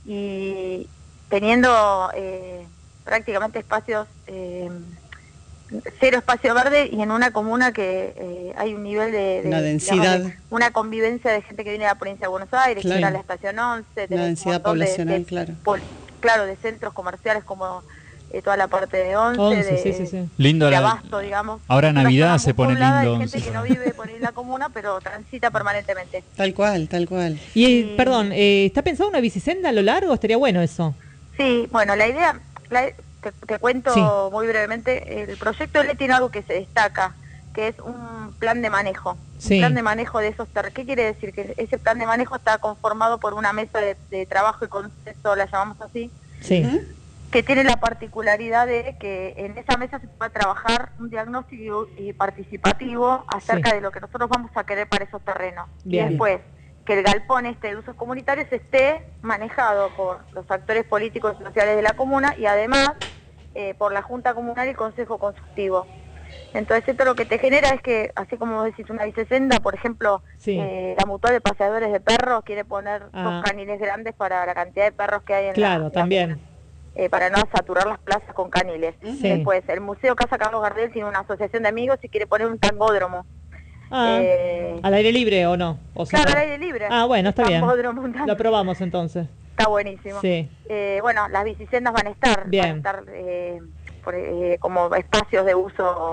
Y teniendo eh, prácticamente espacios, eh, cero espacio verde, y en una comuna que eh, hay un nivel de, de, Una digamos, densidad. de- una convivencia de gente que viene de la provincia de Buenos Aires, Claro. que llega a la estación once, Una tenés un densidad montón de- poblacional, de- claro. pol- claro, de centros comerciales como eh, toda la parte de once, once, de, sí, sí, sí. Lindo de la- abasto, digamos. Ahora Una Navidad zona se muy pone poblada, lindo hay once. gente que no vive por ahí en la comuna, pero transita permanentemente. Tal cual, tal cual. Y, eh, Y- perdón, eh, ¿está pensado una bicisenda a lo largo? Estaría bueno eso. Sí, bueno, la idea, la- te, te cuento Sí. muy brevemente, el proyecto L tiene algo que se destaca, que es un plan de manejo. Sí. Un plan de manejo de esos terrenos. ¿Qué quiere decir? Que ese plan de manejo está conformado por una mesa de, de trabajo y consenso, la llamamos así, Sí. Ujú. que tiene la particularidad de que en esa mesa se pueda trabajar un diagnóstico y participativo acerca Sí. de lo que nosotros vamos a querer para esos terrenos. Bien. Y después, que el galpón este de usos comunitarios esté manejado por los actores políticos y sociales de la comuna y además eh, por la Junta Comunal y el Consejo Consultivo. Entonces esto lo que te genera es que, así como vos decís, una bicesenda, por ejemplo, Sí. eh, la mutual de paseadores de perros quiere poner Ah. dos caniles grandes para la cantidad de perros que hay en la- Claro, en la también. eh, para no saturar las plazas con caniles. Sí. Después, el Museo Casa Carlos Gardel tiene una asociación de amigos y quiere poner un tangódromo. Ah, Eh, ¿al aire libre o no? O sea, claro, al aire libre. Ah, bueno, está bien. Tangódromo, un tan- Lo probamos entonces. Está buenísimo. Sí. Eh, bueno, las bicisendas van a estar, Bien. van a estar eh, por, eh, como espacios de uso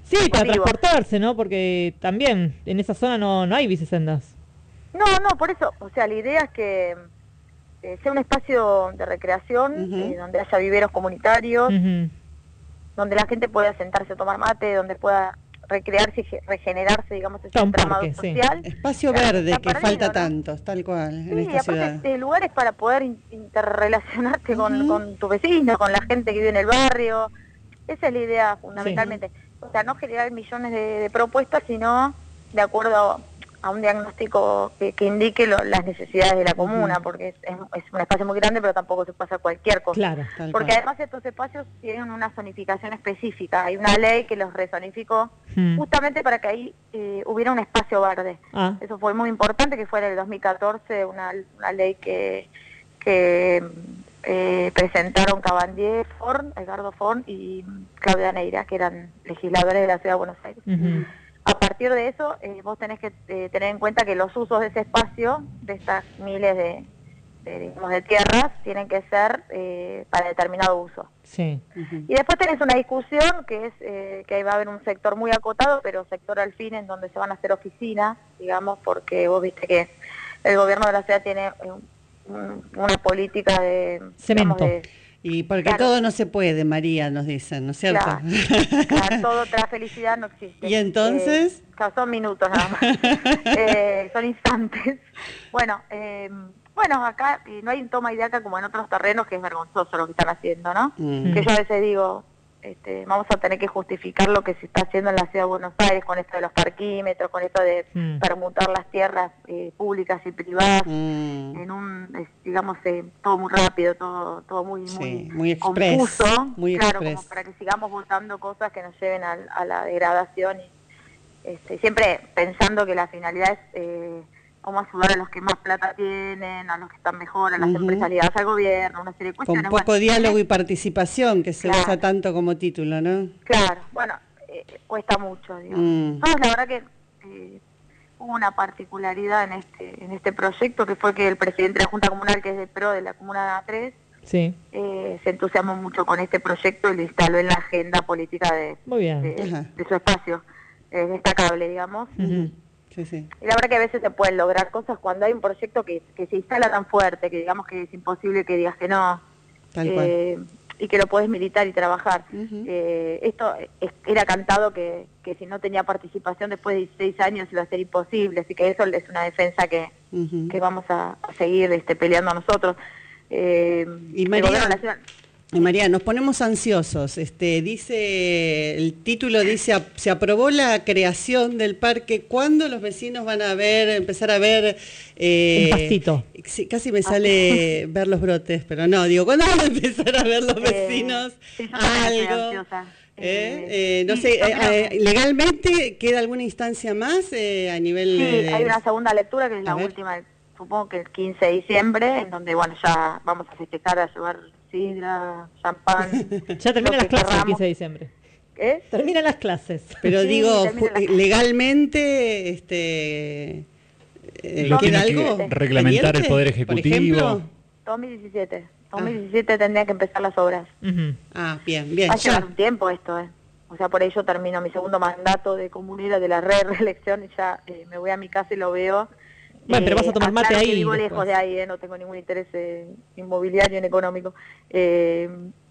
Sí, para Digo. transportarse, ¿no? Porque también en esa zona no, no hay bicisendas. No, no, por eso, o sea, la idea es que eh, sea un espacio de recreación, Ujú. eh, donde haya viveros comunitarios, Ujú. donde la gente pueda sentarse a tomar mate, donde pueda recrearse y ge- regenerarse, digamos, ese Está un entramado parque, sí. social. Espacio Claro, verde, está que perdido, falta ¿no? tanto, tal cual, en Sí, y esta ciudad. aparte de lugares para poder in- interrelacionarte con, Ujú. con tu vecino, con la gente que vive en el barrio. Esa es la idea fundamentalmente. O sea, no generar millones de, de propuestas, sino de acuerdo a, a un diagnóstico que, que indique lo- las necesidades de la comuna, porque es, es- es un espacio muy grande, pero tampoco se pasa cualquier cosa. Claro. Tal Porque cual. además estos espacios tienen una zonificación específica. Hay una ley que los rezonificó Mm. justamente para que ahí eh, hubiera un espacio verde. Ah, Eso fue muy importante, que fue en el dos mil catorce una, una ley que, que eh, presentaron Cabandier, Forn, Edgardo Forn y Claudia Neira, que eran legisladores de la Ciudad de Buenos Aires. ujú. A partir de eso, eh, vos tenés que eh, tener en cuenta que los usos de ese espacio, de estas miles de, de, digamos, de tierras, tienen que ser eh, para determinado uso. Sí. Ujú. Y después tenés una discusión que es eh, que ahí va a haber un sector muy acotado, pero sector al fin en donde se van a hacer oficinas, digamos, porque vos viste que el gobierno de la ciudad tiene eh, un- una política de... digamos, Cemento. de- Y porque Claro. todo no se puede, María, nos dicen, ¿no es cierto? Claro. claro, todo tras felicidad no existe. ¿Y entonces? Eh, claro, son minutos nada más. Eh, son instantes. Bueno, eh, bueno, acá eh, no hay un toma y daca como en otros terrenos, que es vergonzoso lo que están haciendo, ¿no? Mm. Que yo a veces digo, este, vamos a tener que justificar lo que se está haciendo en la ciudad de Buenos Aires con esto de los parquímetros, con esto de Mm. permutar las tierras eh, públicas y privadas Mm. en un, es, digamos, eh, todo muy rápido, todo todo muy, Sí, muy, muy express, confuso, muy claro, express. como para que sigamos votando cosas que nos lleven al- a, la degradación y este, siempre pensando que la finalidad es eh, cómo ayudar a los que más plata tienen, a los que están mejor, a las Ujú. empresas ligadas al gobierno, una serie de Con cuestiones. poco Bueno, diálogo y participación, que se Claro. usa tanto como título, ¿no? Claro, bueno, eh, cuesta mucho, digamos. Mm. Entonces, la verdad que eh, hubo una particularidad en este en este proyecto, que fue que el presidente de la Junta Comunal, que es de PRO de la Comuna tres, Sí. eh, se entusiasmó mucho con este proyecto y lo instaló en la agenda política de, Muy bien. de, Ajá. de su espacio. Es destacable, digamos. Ujú. Sí, sí. Y la verdad que a veces se pueden lograr cosas cuando hay un proyecto que, que se instala tan fuerte, que digamos que es imposible que digas que no, Tal cual. eh, y que lo podés militar y trabajar. Ujú. Eh, esto es- era cantado que, que si no tenía participación después de dieciséis años iba a ser imposible, así que eso es una defensa que, Ujú. que vamos a, a seguir este, peleando nosotros. Eh, Y el María- gobierno de la ciudad- Eh, María, nos ponemos ansiosos. Este, dice, el título dice, "Ap- se aprobó la creación del parque. ¿Cuándo los vecinos van a ver, empezar a ver? eh, Un pastito. sí, casi me sale ver los brotes, pero no, digo, ¿cuándo van a empezar a ver los Eh, vecinos sí, yo también estoy algo? ansiosa. ¿Eh? Eh, Eh, no sí, sé, yo eh, creo eh, que- ¿legalmente queda alguna instancia más eh, a nivel Sí, de...? hay una segunda lectura que es A la ver. última, supongo que el quince de diciembre, en donde, bueno, ya vamos a festejar, a llevar sidra, champán. Ya terminan lo las que clases el querramos. quince de diciembre. ¿Eh? Terminan las clases. Pero Sí, digo, termina ju- la- legalmente, este, eh, Lo ¿queda tiene que algo reglamentar el pendiente? Poder Por Ejecutivo. ejemplo? dos mil diecisiete. dos mil diecisiete tendrían que empezar las obras. Ujú. Ah, bien, bien. Va a llevar Ya. un tiempo esto, ¿eh? O sea, por ello termino mi segundo mandato de comunera de la re- reelección y ya eh, me voy a mi casa y lo veo. Bueno, pero vas a tomar aclaro mate que ahí vivo después. lejos de ahí, ¿eh? No tengo ningún interés eh, inmobiliario ni económico. Eh,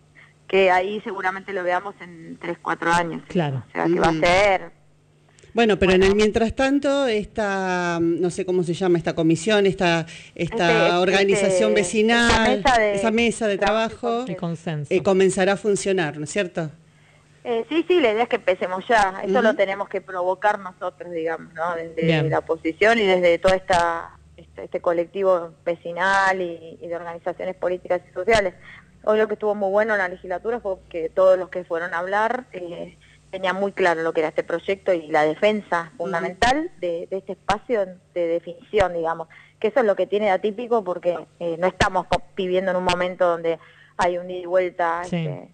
que ahí seguramente lo veamos en tres, cuatro años. Claro. O sea, que va a Mm. ser... Bueno, pero en Bueno. el mientras tanto, esta, no sé cómo se llama, esta comisión, esta, esta Este- organización este- vecinal, esa mesa de esa mesa de trabajo y trabajo, El consenso. eh, comenzará a funcionar, ¿no es cierto? Eh, sí, sí, la idea es que empecemos ya. Eso Ujú. lo tenemos que provocar nosotros, digamos, ¿no? Desde Bien. la oposición y desde todo esta, este, este colectivo vecinal y, y de organizaciones políticas y sociales. Hoy lo que estuvo muy bueno en la legislatura fue que todos los que fueron a hablar eh, tenían muy claro lo que era este proyecto y la defensa fundamental de, de este espacio de definición, digamos. Que eso es lo que tiene de atípico porque eh, no estamos co- viviendo en un momento donde hay un ida y vuelta, Sí. este,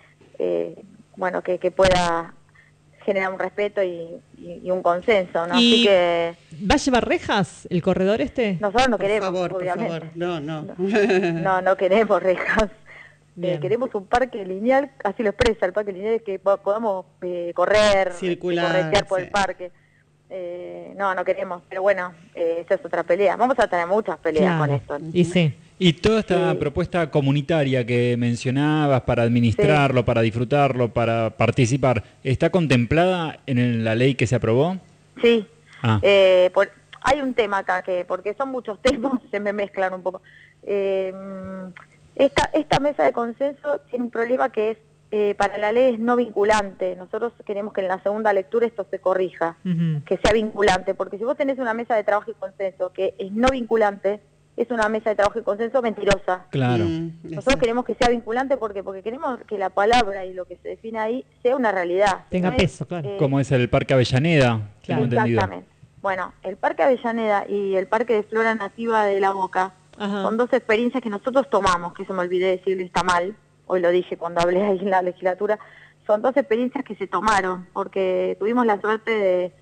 eh, bueno, que, que pueda generar un respeto y, y- y un consenso, ¿no? Y- Así que ¿Va a llevar rejas el corredor este? nosotros no Por queremos, favor, por obviamente. favor. No, no. No, no queremos rejas. Eh, queremos un parque lineal, así lo expresa, el parque lineal es que po- podamos eh, correr, Circular, corretear por sí. el parque. Eh, no, no queremos, pero bueno, eh, esa es otra pelea. Vamos a tener muchas peleas con esto. Y sí. Y toda esta propuesta comunitaria que mencionabas para administrarlo, para disfrutarlo, para participar, ¿está contemplada en la ley que se aprobó? Sí. Ah. Eh, por- hay un tema acá, que porque son muchos temas, se me mezclan un poco. Eh, esta, esta mesa de consenso tiene un problema que es, eh, para la ley es no vinculante. Nosotros queremos que en la segunda lectura esto se corrija, Ujú. que sea vinculante, porque si vos tenés una mesa de trabajo y consenso que es no vinculante, es una mesa de trabajo y consenso mentirosa. Claro. Nosotros queremos que sea vinculante porque porque queremos que la palabra y lo que se define ahí sea una realidad. Tenga No es, peso, claro. eh, Como es el Parque Avellaneda, tengo entendido. Exactamente. Bueno, el Parque Avellaneda y el Parque de Flora Nativa de La Boca Ajá. son dos experiencias que nosotros tomamos, que eso me olvidé decirle, está mal, hoy lo dije cuando hablé ahí en la legislatura, son dos experiencias que se tomaron, porque tuvimos la suerte de,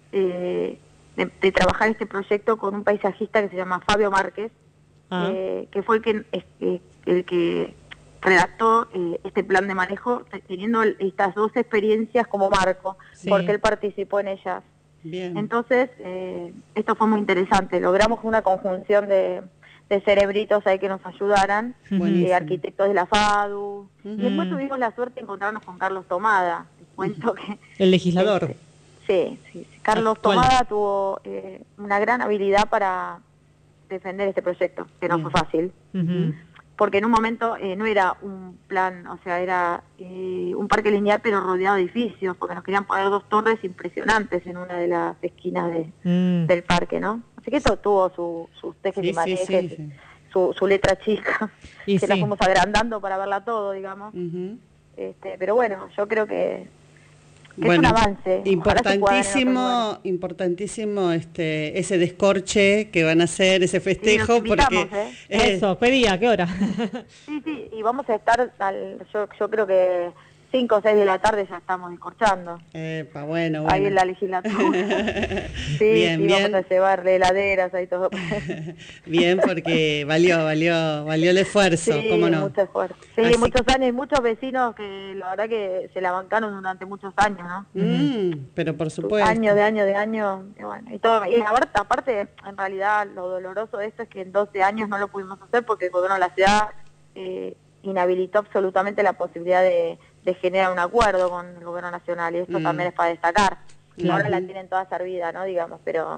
eh, de, de trabajar este proyecto con un paisajista que se llama Fabio Márquez, Ah. eh, que fue el que, eh, el que redactó eh, este plan de manejo, te- teniendo el- estas dos experiencias como marco, Sí. porque él participó en ellas. Bien. Entonces, eh, esto fue muy interesante. Logramos una conjunción de, de cerebritos ahí que nos ayudaran, Buenísimo. eh, arquitectos de la FADU. Y después Mm. tuvimos la suerte de encontrarnos con Carlos Tomada. Les cuento que El legislador. sí, sí, sí. Carlos Actual. Tomada tuvo eh, una gran habilidad para defender este proyecto, que no Bien. fue fácil. Ujú. Porque en un momento eh, no era un plan, o sea, era eh, un parque lineal pero rodeado de edificios, porque nos querían poner dos torres impresionantes en una de las esquinas de, Mm. del parque, ¿no? Así que esto tuvo su, sus tejes Sí, y sí, manejes, sí, sí. Su, su letra chica, Y que la sí. fuimos agrandando para verla todo, digamos. Ujú. este, pero bueno, yo creo que, que Bueno, es un avance. Ojalá se pueda en otros lugares. importantísimo, importantísimo este ese descorche que van a hacer, ese festejo, Y los invitamos, porque ¿eh? eh, Eso, pedí, ¿a qué hora? Sí, sí, y vamos a estar, al, yo, yo creo que cinco o seis de la tarde ya estamos descorchando. epa, bueno, Ahí bueno. en la legislatura. Sí, Bien, sí, bien. vamos a llevarle heladeras ahí todo. Bien, porque valió, valió, valió el esfuerzo, Sí, ¿cómo no? mucho esfuerzo. Sí, Así muchos años, y muchos vecinos que la verdad que se la bancaron durante muchos años, ¿no? Mm, pero por supuesto. Años de años de años, y bueno, y todo. Y aparte, aparte, en realidad, lo doloroso de esto es que en doce años no lo pudimos hacer porque el gobierno de la ciudad eh, inhabilitó absolutamente la posibilidad de, de generar un acuerdo con el gobierno nacional, y esto Mm. también es para destacar. Claro. Ahora la tienen toda servida, ¿no? Digamos, pero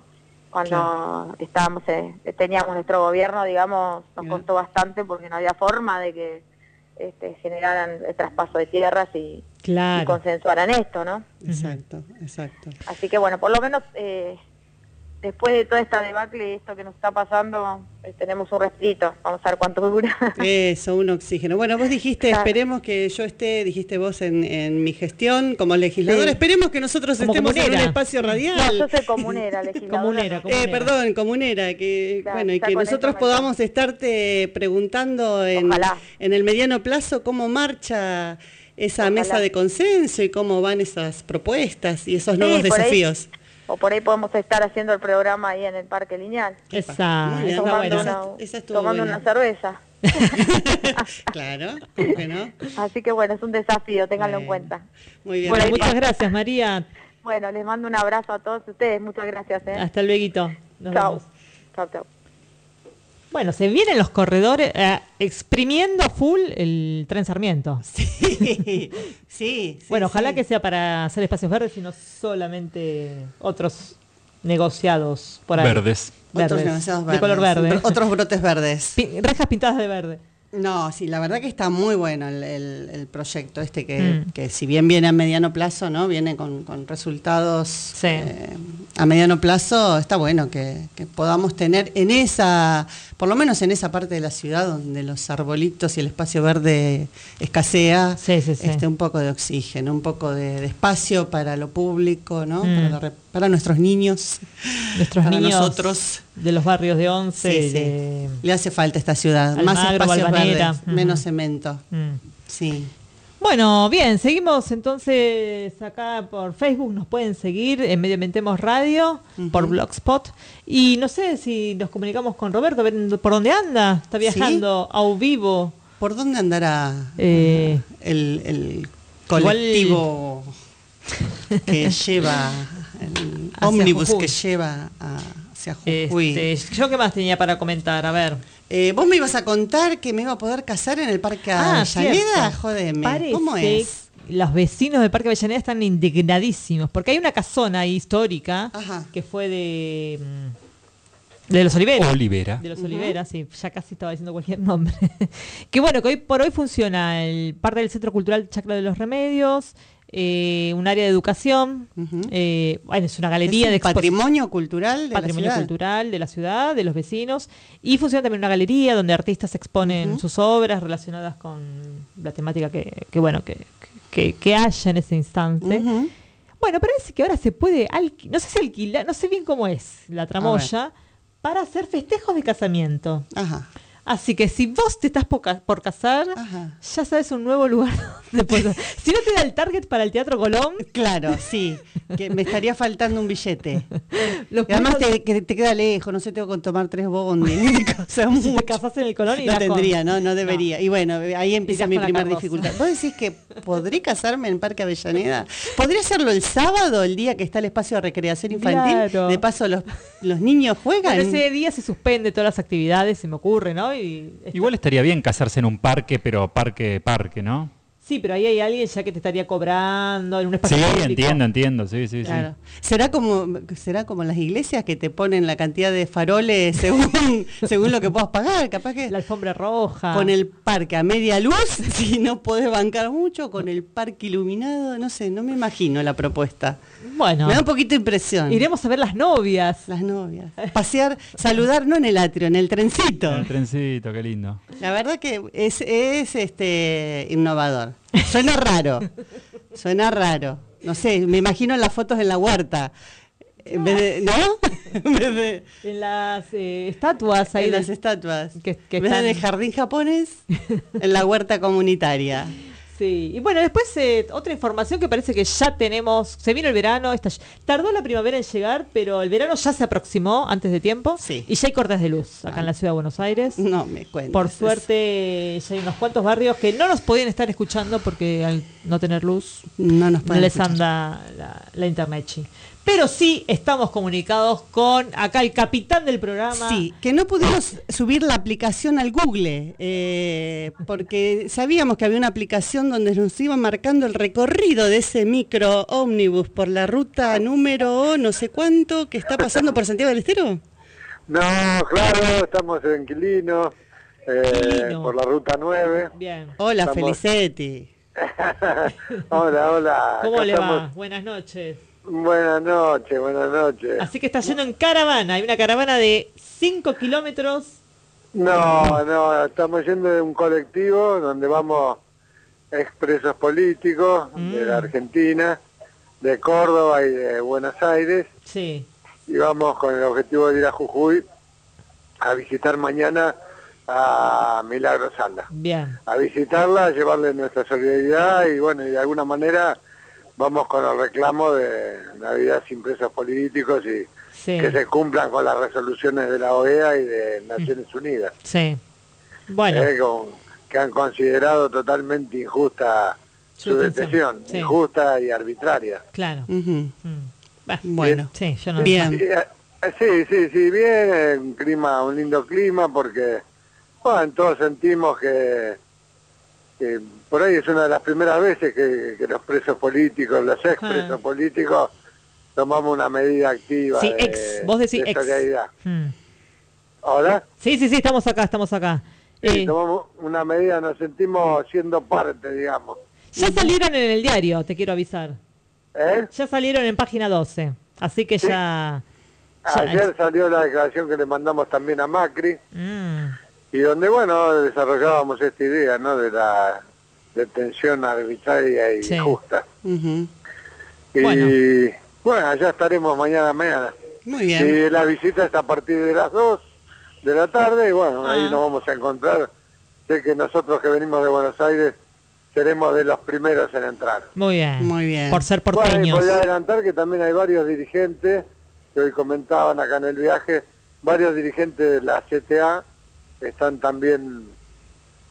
cuando estábamos, eh, teníamos nuestro gobierno, digamos, nos Claro. costó bastante porque no había forma de que este, generaran el traspaso de tierras y, y Claro. consensuaran esto, ¿no? Exacto, exacto. Así que bueno, por lo menos eh, después de toda esta debacle y esto que nos está pasando, eh, tenemos un respirito. Vamos a ver cuánto dura. Eso, un oxígeno. Bueno, vos dijiste, Claro. esperemos que yo esté, dijiste vos en, en mi gestión como legisladora, Sí. esperemos que nosotros Como estemos en comunera. un espacio radial. No, yo soy comunera, legisladora. Comunera, no. comunera. Eh, perdón, comunera, que Claro, bueno, y ya que con nosotros eso me podamos estarte preguntando en, Ojalá. en el mediano plazo cómo marcha esa Ojalá. mesa de consenso y cómo van esas propuestas y esos Sí, nuevos por ahí- desafíos. O por ahí podemos estar haciendo el programa ahí en el Parque Lineal. Esa, Muy bien, esa tomando buena. esa- una, esa estuvo tomando buena. una cerveza. Claro, ¿cómo que no? Así que bueno, es un desafío, ténganlo en Bueno. cuenta. Muy bien. Bueno, ahí muchas pasa. gracias, María. Bueno, les mando un abrazo a todos ustedes. Muchas gracias. ¿eh? Hasta luego. Nos Chao. vemos. Chao, chao. Bueno, se vienen los corredores eh, exprimiendo full el tren Sarmiento. Sí, sí, sí, Bueno, ojalá sí. que sea para hacer espacios verdes y no solamente otros negociados por ahí. Verdes. Otros Verdes, negociados de color verdes, verde. bro- Otros brotes verdes. Pi- rejas pintadas de verde. No, sí, la verdad que está muy bueno el, el- el proyecto este que, Mm. que si bien viene a mediano plazo, ¿no? Viene con, con resultados Sí. eh, a mediano plazo, está bueno que, que podamos tener en esa, por lo menos en esa parte de la ciudad donde los arbolitos y el espacio verde escasea, Sí, sí, sí. este, un poco de oxígeno, un poco de, de espacio para lo público, ¿no? Mm. Para, la re- para nuestros niños, Nuestros para niños nosotros. de los barrios de Once. Sí, sí. de- Le hace falta a esta ciudad, más Almagro, espacios Balvanera. verdes, Ujú. menos cemento. Mm. Sí. Bueno, bien, seguimos entonces acá por Facebook, nos pueden seguir en Medioambientemos Radio, Ujú. por Blogspot, y no sé si nos comunicamos con Roberto, a ver por dónde anda, está viajando a vivo ¿Por dónde andará Eh, el, el colectivo que lleva, el Hacia ómnibus Jujuy. que lleva a, hacia Jujuy? Este, ¿Yo qué más tenía para comentar? A ver. Eh, vos me ibas a contar que me iba a poder casar en el Parque Ah, Avellaneda, cierto. jodeme. Parece ¿Cómo es? los vecinos del Parque Avellaneda están indignadísimos porque hay una casona ahí histórica Ajá. que fue de mm, de los Olivera. Olivera. De los Ujú. Olivera, sí, ya casi estaba diciendo cualquier nombre. Que bueno, que hoy por hoy funciona el parte del Centro Cultural Chacra de los Remedios, eh, un área de educación, Ujú. eh, bueno, es una galería Es un de expo- patrimonio cultural de patrimonio la ciudad. cultural de la ciudad, de los vecinos, y funciona también una galería donde artistas exponen Ujú. sus obras relacionadas con la temática que, que bueno, que, que, que haya en ese instante. Ujú. Bueno, parece que ahora se puede alquilar, no sé si alquilar, no sé bien cómo es la tramoya, para hacer festejos de casamiento. Ajá. Así que si vos te estás por, ca- por casar, Ajá. ya sabes un nuevo lugar donde puedes- Si no te da el target para el Teatro Colón, Claro, sí, que me estaría faltando un billete. los Y además puedes- te, que te queda lejos, no sé, tengo que tomar tres bobondis. O sea, si mucho. te casás en el Colón y No tendría, no, no debería. Y bueno, ahí empieza Irás mi con la primera carroza. dificultad. ¿Vos decís que podré casarme en Parque Avellaneda? ¿Podría hacerlo el sábado, el día que está el espacio de recreación infantil? Claro. De paso, los, los niños juegan. Bueno, ese día se suspende todas las actividades, se me ocurre, ¿no? Y está- Igual estaría bien casarse en un parque, pero parque, parque, ¿no? Sí, pero ahí hay alguien ya que te estaría cobrando en un Sí, espacio público. entiendo, entiendo, sí, sí, Claro. ¿Será como será como en las iglesias que te ponen la cantidad de faroles según según lo que puedas pagar? Capaz que La alfombra roja. con el parque a media luz, si no podés bancar mucho, con el parque iluminado, no sé, no me imagino la propuesta. Bueno, Me da un poquito de impresión. iremos a ver las novias. Las novias. Pasear, saludar no en el atrio, en el trencito. El trencito, qué lindo. La verdad que es, es este innovador. Suena raro. Suena raro. No sé, me imagino las fotos en la huerta. En vez de- ¿no? En vez de, En las eh, estatuas ahí en del- las estatuas. que, que En vez están- de jardín japonés, en la huerta comunitaria. Sí, y bueno, después eh, otra información que parece que ya tenemos, se vino el verano, está, tardó la primavera en llegar, pero el verano ya se aproximó antes de tiempo Sí. y ya hay cortes de luz acá Ah. en la ciudad de Buenos Aires. No me cuentes. Por suerte ya hay unos cuantos barrios que no nos podían estar escuchando porque al no tener luz No nos no pueden les escuchar. anda la, la internet. chi. Pero sí estamos comunicados con acá el capitán del programa. Sí, que no pudimos subir la aplicación al Google, eh, porque sabíamos que había una aplicación donde nos iba marcando el recorrido de ese micro ómnibus por la ruta número no sé cuánto que está pasando por Santiago del Estero. No, claro, estamos en Quilino, eh, Quilino. por la ruta nueve. Bien. Hola, Estamos- Felicetti. Hola, hola. ¿Cómo acá le va? estamos. Buenas noches. Buenas noches, buenas noches. Así que está yendo en caravana. Hay una caravana de cinco kilómetros. No, no, estamos yendo de un colectivo donde vamos expresos políticos de la Argentina, de Córdoba y de Buenos Aires, Sí. y vamos con el objetivo de ir a Jujuy a visitar mañana a Milagro Sala. Bien. A visitarla, a llevarle nuestra solidaridad y bueno, y de alguna manera vamos con el reclamo de Navidad sin presos políticos y Sí. que se cumplan con las resoluciones de la O E A y de Naciones Unidas, Sí. Bueno. eh, con- que han considerado totalmente injusta Su su, detención, detención, sí. injusta y arbitraria. Claro. Ujú. Mm. Bah, Bueno, Sí, yo no. bien. Sí, eh, sí, sí, sí, bien, eh, un clima, un lindo clima porque, bueno, todos sentimos que, que por ahí es una de las primeras veces que, que los presos políticos, los ex presos Ah. políticos, tomamos una medida activa Sí, de, ex. Vos decís de ex. solidaridad. Mm. ¿Ahora? Sí, sí, sí, estamos acá, estamos acá. Sí, Eh, tomamos una medida, nos sentimos siendo parte, digamos. ya salieron en el diario, te quiero avisar. ¿Eh? Ya salieron en página doce. Así que ya. ya- Ayer salió la declaración que le mandamos también a Macri, Mm. y donde, bueno, desarrollábamos esta idea, ¿no?, de la detención arbitraria y Sí. injusta. Ujú. Y Bueno. bueno, allá estaremos mañana mañana. Muy bien. Y la visita está a partir de las dos de la tarde, y bueno, ahí Ah. nos vamos a encontrar. Sé que nosotros que venimos de Buenos Aires seremos de los primeros en entrar. Muy bien. Muy bien. Por ser Bueno, y porteños. podría adelantar que también hay varios dirigentes, que hoy comentaban acá en el viaje, varios dirigentes de la C T A están también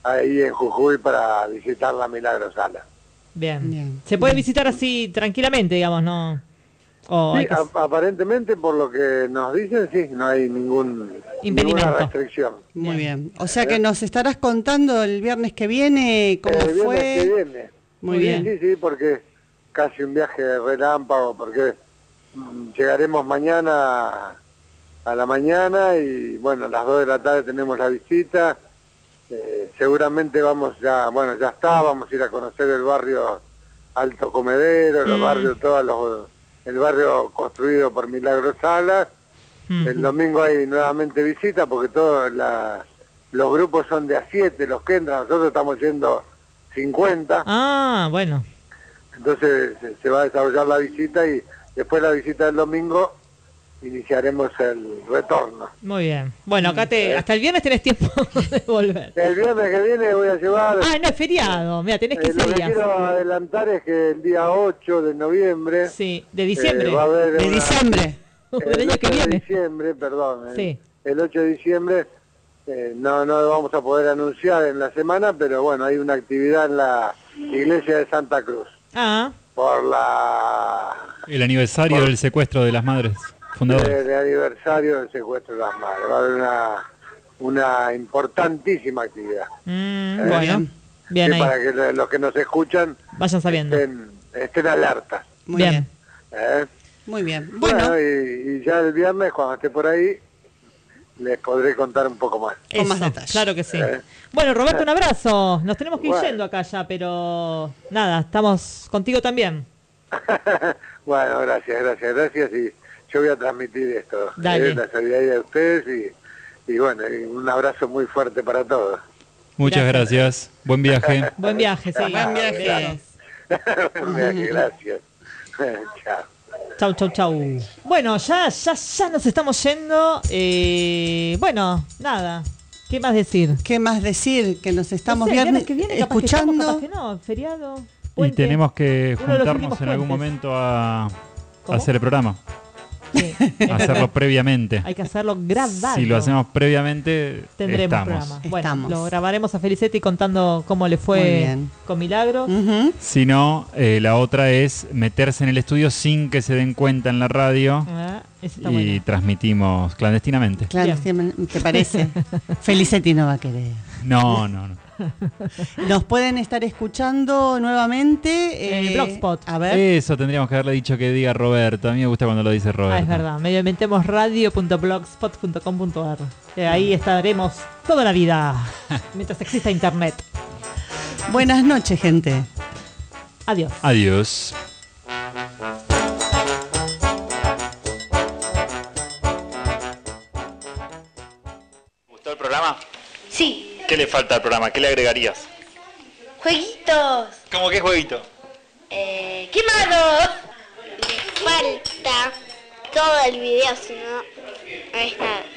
ahí en Jujuy para visitar la Milagro Sala. Bien. Bien. Se puede visitar así tranquilamente, digamos, ¿no? O Sí, hay que- a- aparentemente por lo que nos dicen, sí, no hay ningún Impedimento. ninguna restricción. Muy bien. O sea que nos estarás contando el viernes que viene cómo El viernes fue. que viene. Muy Sí, bien. Sí, sí, porque es casi un viaje relámpago, porque mm, llegaremos mañana a la mañana y bueno, a las dos de la tarde tenemos la visita. Eh, seguramente vamos ya, bueno, ya está, vamos a ir a conocer el barrio Alto Comedero, los Mm. barrios, todos los, el barrio construido por Milagro Salas. Mm. El domingo hay nuevamente visita porque todos la- los grupos son de a siete los que entran, nosotros estamos yendo cincuenta, Ah, bueno. entonces se, se va a desarrollar la visita y después de la visita del domingo iniciaremos el retorno. Muy bien. Bueno, acá te, hasta el viernes tenés tiempo de volver. El viernes que viene voy a llevar... Ah, no, es feriado. Mira, tenés eh, quince lo que días. quiero adelantar es que el día ocho de noviembre... Sí, de diciembre. eh, va a haber De una- diciembre. Del el año que ocho de viene. diciembre, perdón. el- Sí. El ocho de diciembre eh, no no lo vamos a poder anunciar en la semana, pero bueno, hay una actividad en la iglesia de Santa Cruz Ah, por la El aniversario del secuestro de las madres fundadoras. de, de aniversario del secuestro de las madres. Va a haber una una importantísima actividad. mm, Eh, bueno. Bien que ahí. para que lo- los que nos escuchan Vayan sabiendo. estén, estén alertas. Muy Bien. bien. ¿eh? Muy bien. Bueno, Bueno, y, y ya el viernes, cuando esté por ahí, les podré contar un poco más. con más Eso, detalles. claro que sí. Eh. Bueno, Roberto, un abrazo. Nos tenemos que ir Bueno. yendo acá ya, pero nada, estamos contigo también. Bueno, gracias, gracias, gracias. Y yo voy a transmitir esto. Dale. eh, la solidaridad de ustedes y, y bueno, y un abrazo muy fuerte para todos. Muchas gracias. Buen viaje. Buen viaje, sí. Buen viaje. Buen viaje, gracias. Chao. Chau, chau, chau. Bueno, ya, ya, ya nos estamos yendo. Eh, bueno, nada. ¿Qué más decir? ¿Qué más decir? Que nos estamos No sé, el viernes viernes que viene, capaz que estamos, escuchando. capaz que no, feriado. Y puente. tenemos que Uno de los juntarnos últimos en algún puentes. momento a, a ¿Cómo? hacer el programa. Sí, A hacerlo previamente. hay que hacerlo grabado. Si lo hacemos previamente, Tendremos estamos. programa. Bueno, Estamos. lo grabaremos a Felicetti contando cómo le Muy fue bien. con Milagros. Ujú. Si no, eh, la otra es meterse en el estudio sin que se den cuenta en la radio Ah, eso está y bueno. transmitimos clandestinamente. Claro, sí, me- ¿te parece? Felicetti no va a querer. No, no, no. Nos pueden estar escuchando nuevamente. En eh, Blogspot. A ver. Eso tendríamos que haberle dicho que diga Roberto. A mí me gusta cuando lo dice Roberto. Ah, es verdad. Medioambientemos radio punto blogspot punto com punto ar. Eh, ahí estaremos toda la vida. Mientras exista internet. Buenas noches, gente. Adiós. Adiós. ¿Gustó el programa? Sí, ¿Qué le falta al programa? ¿Qué le agregarías? jueguitos. ¿Cómo qué jueguito? Eh, quemado. Falta todo el video, si no, no es nada.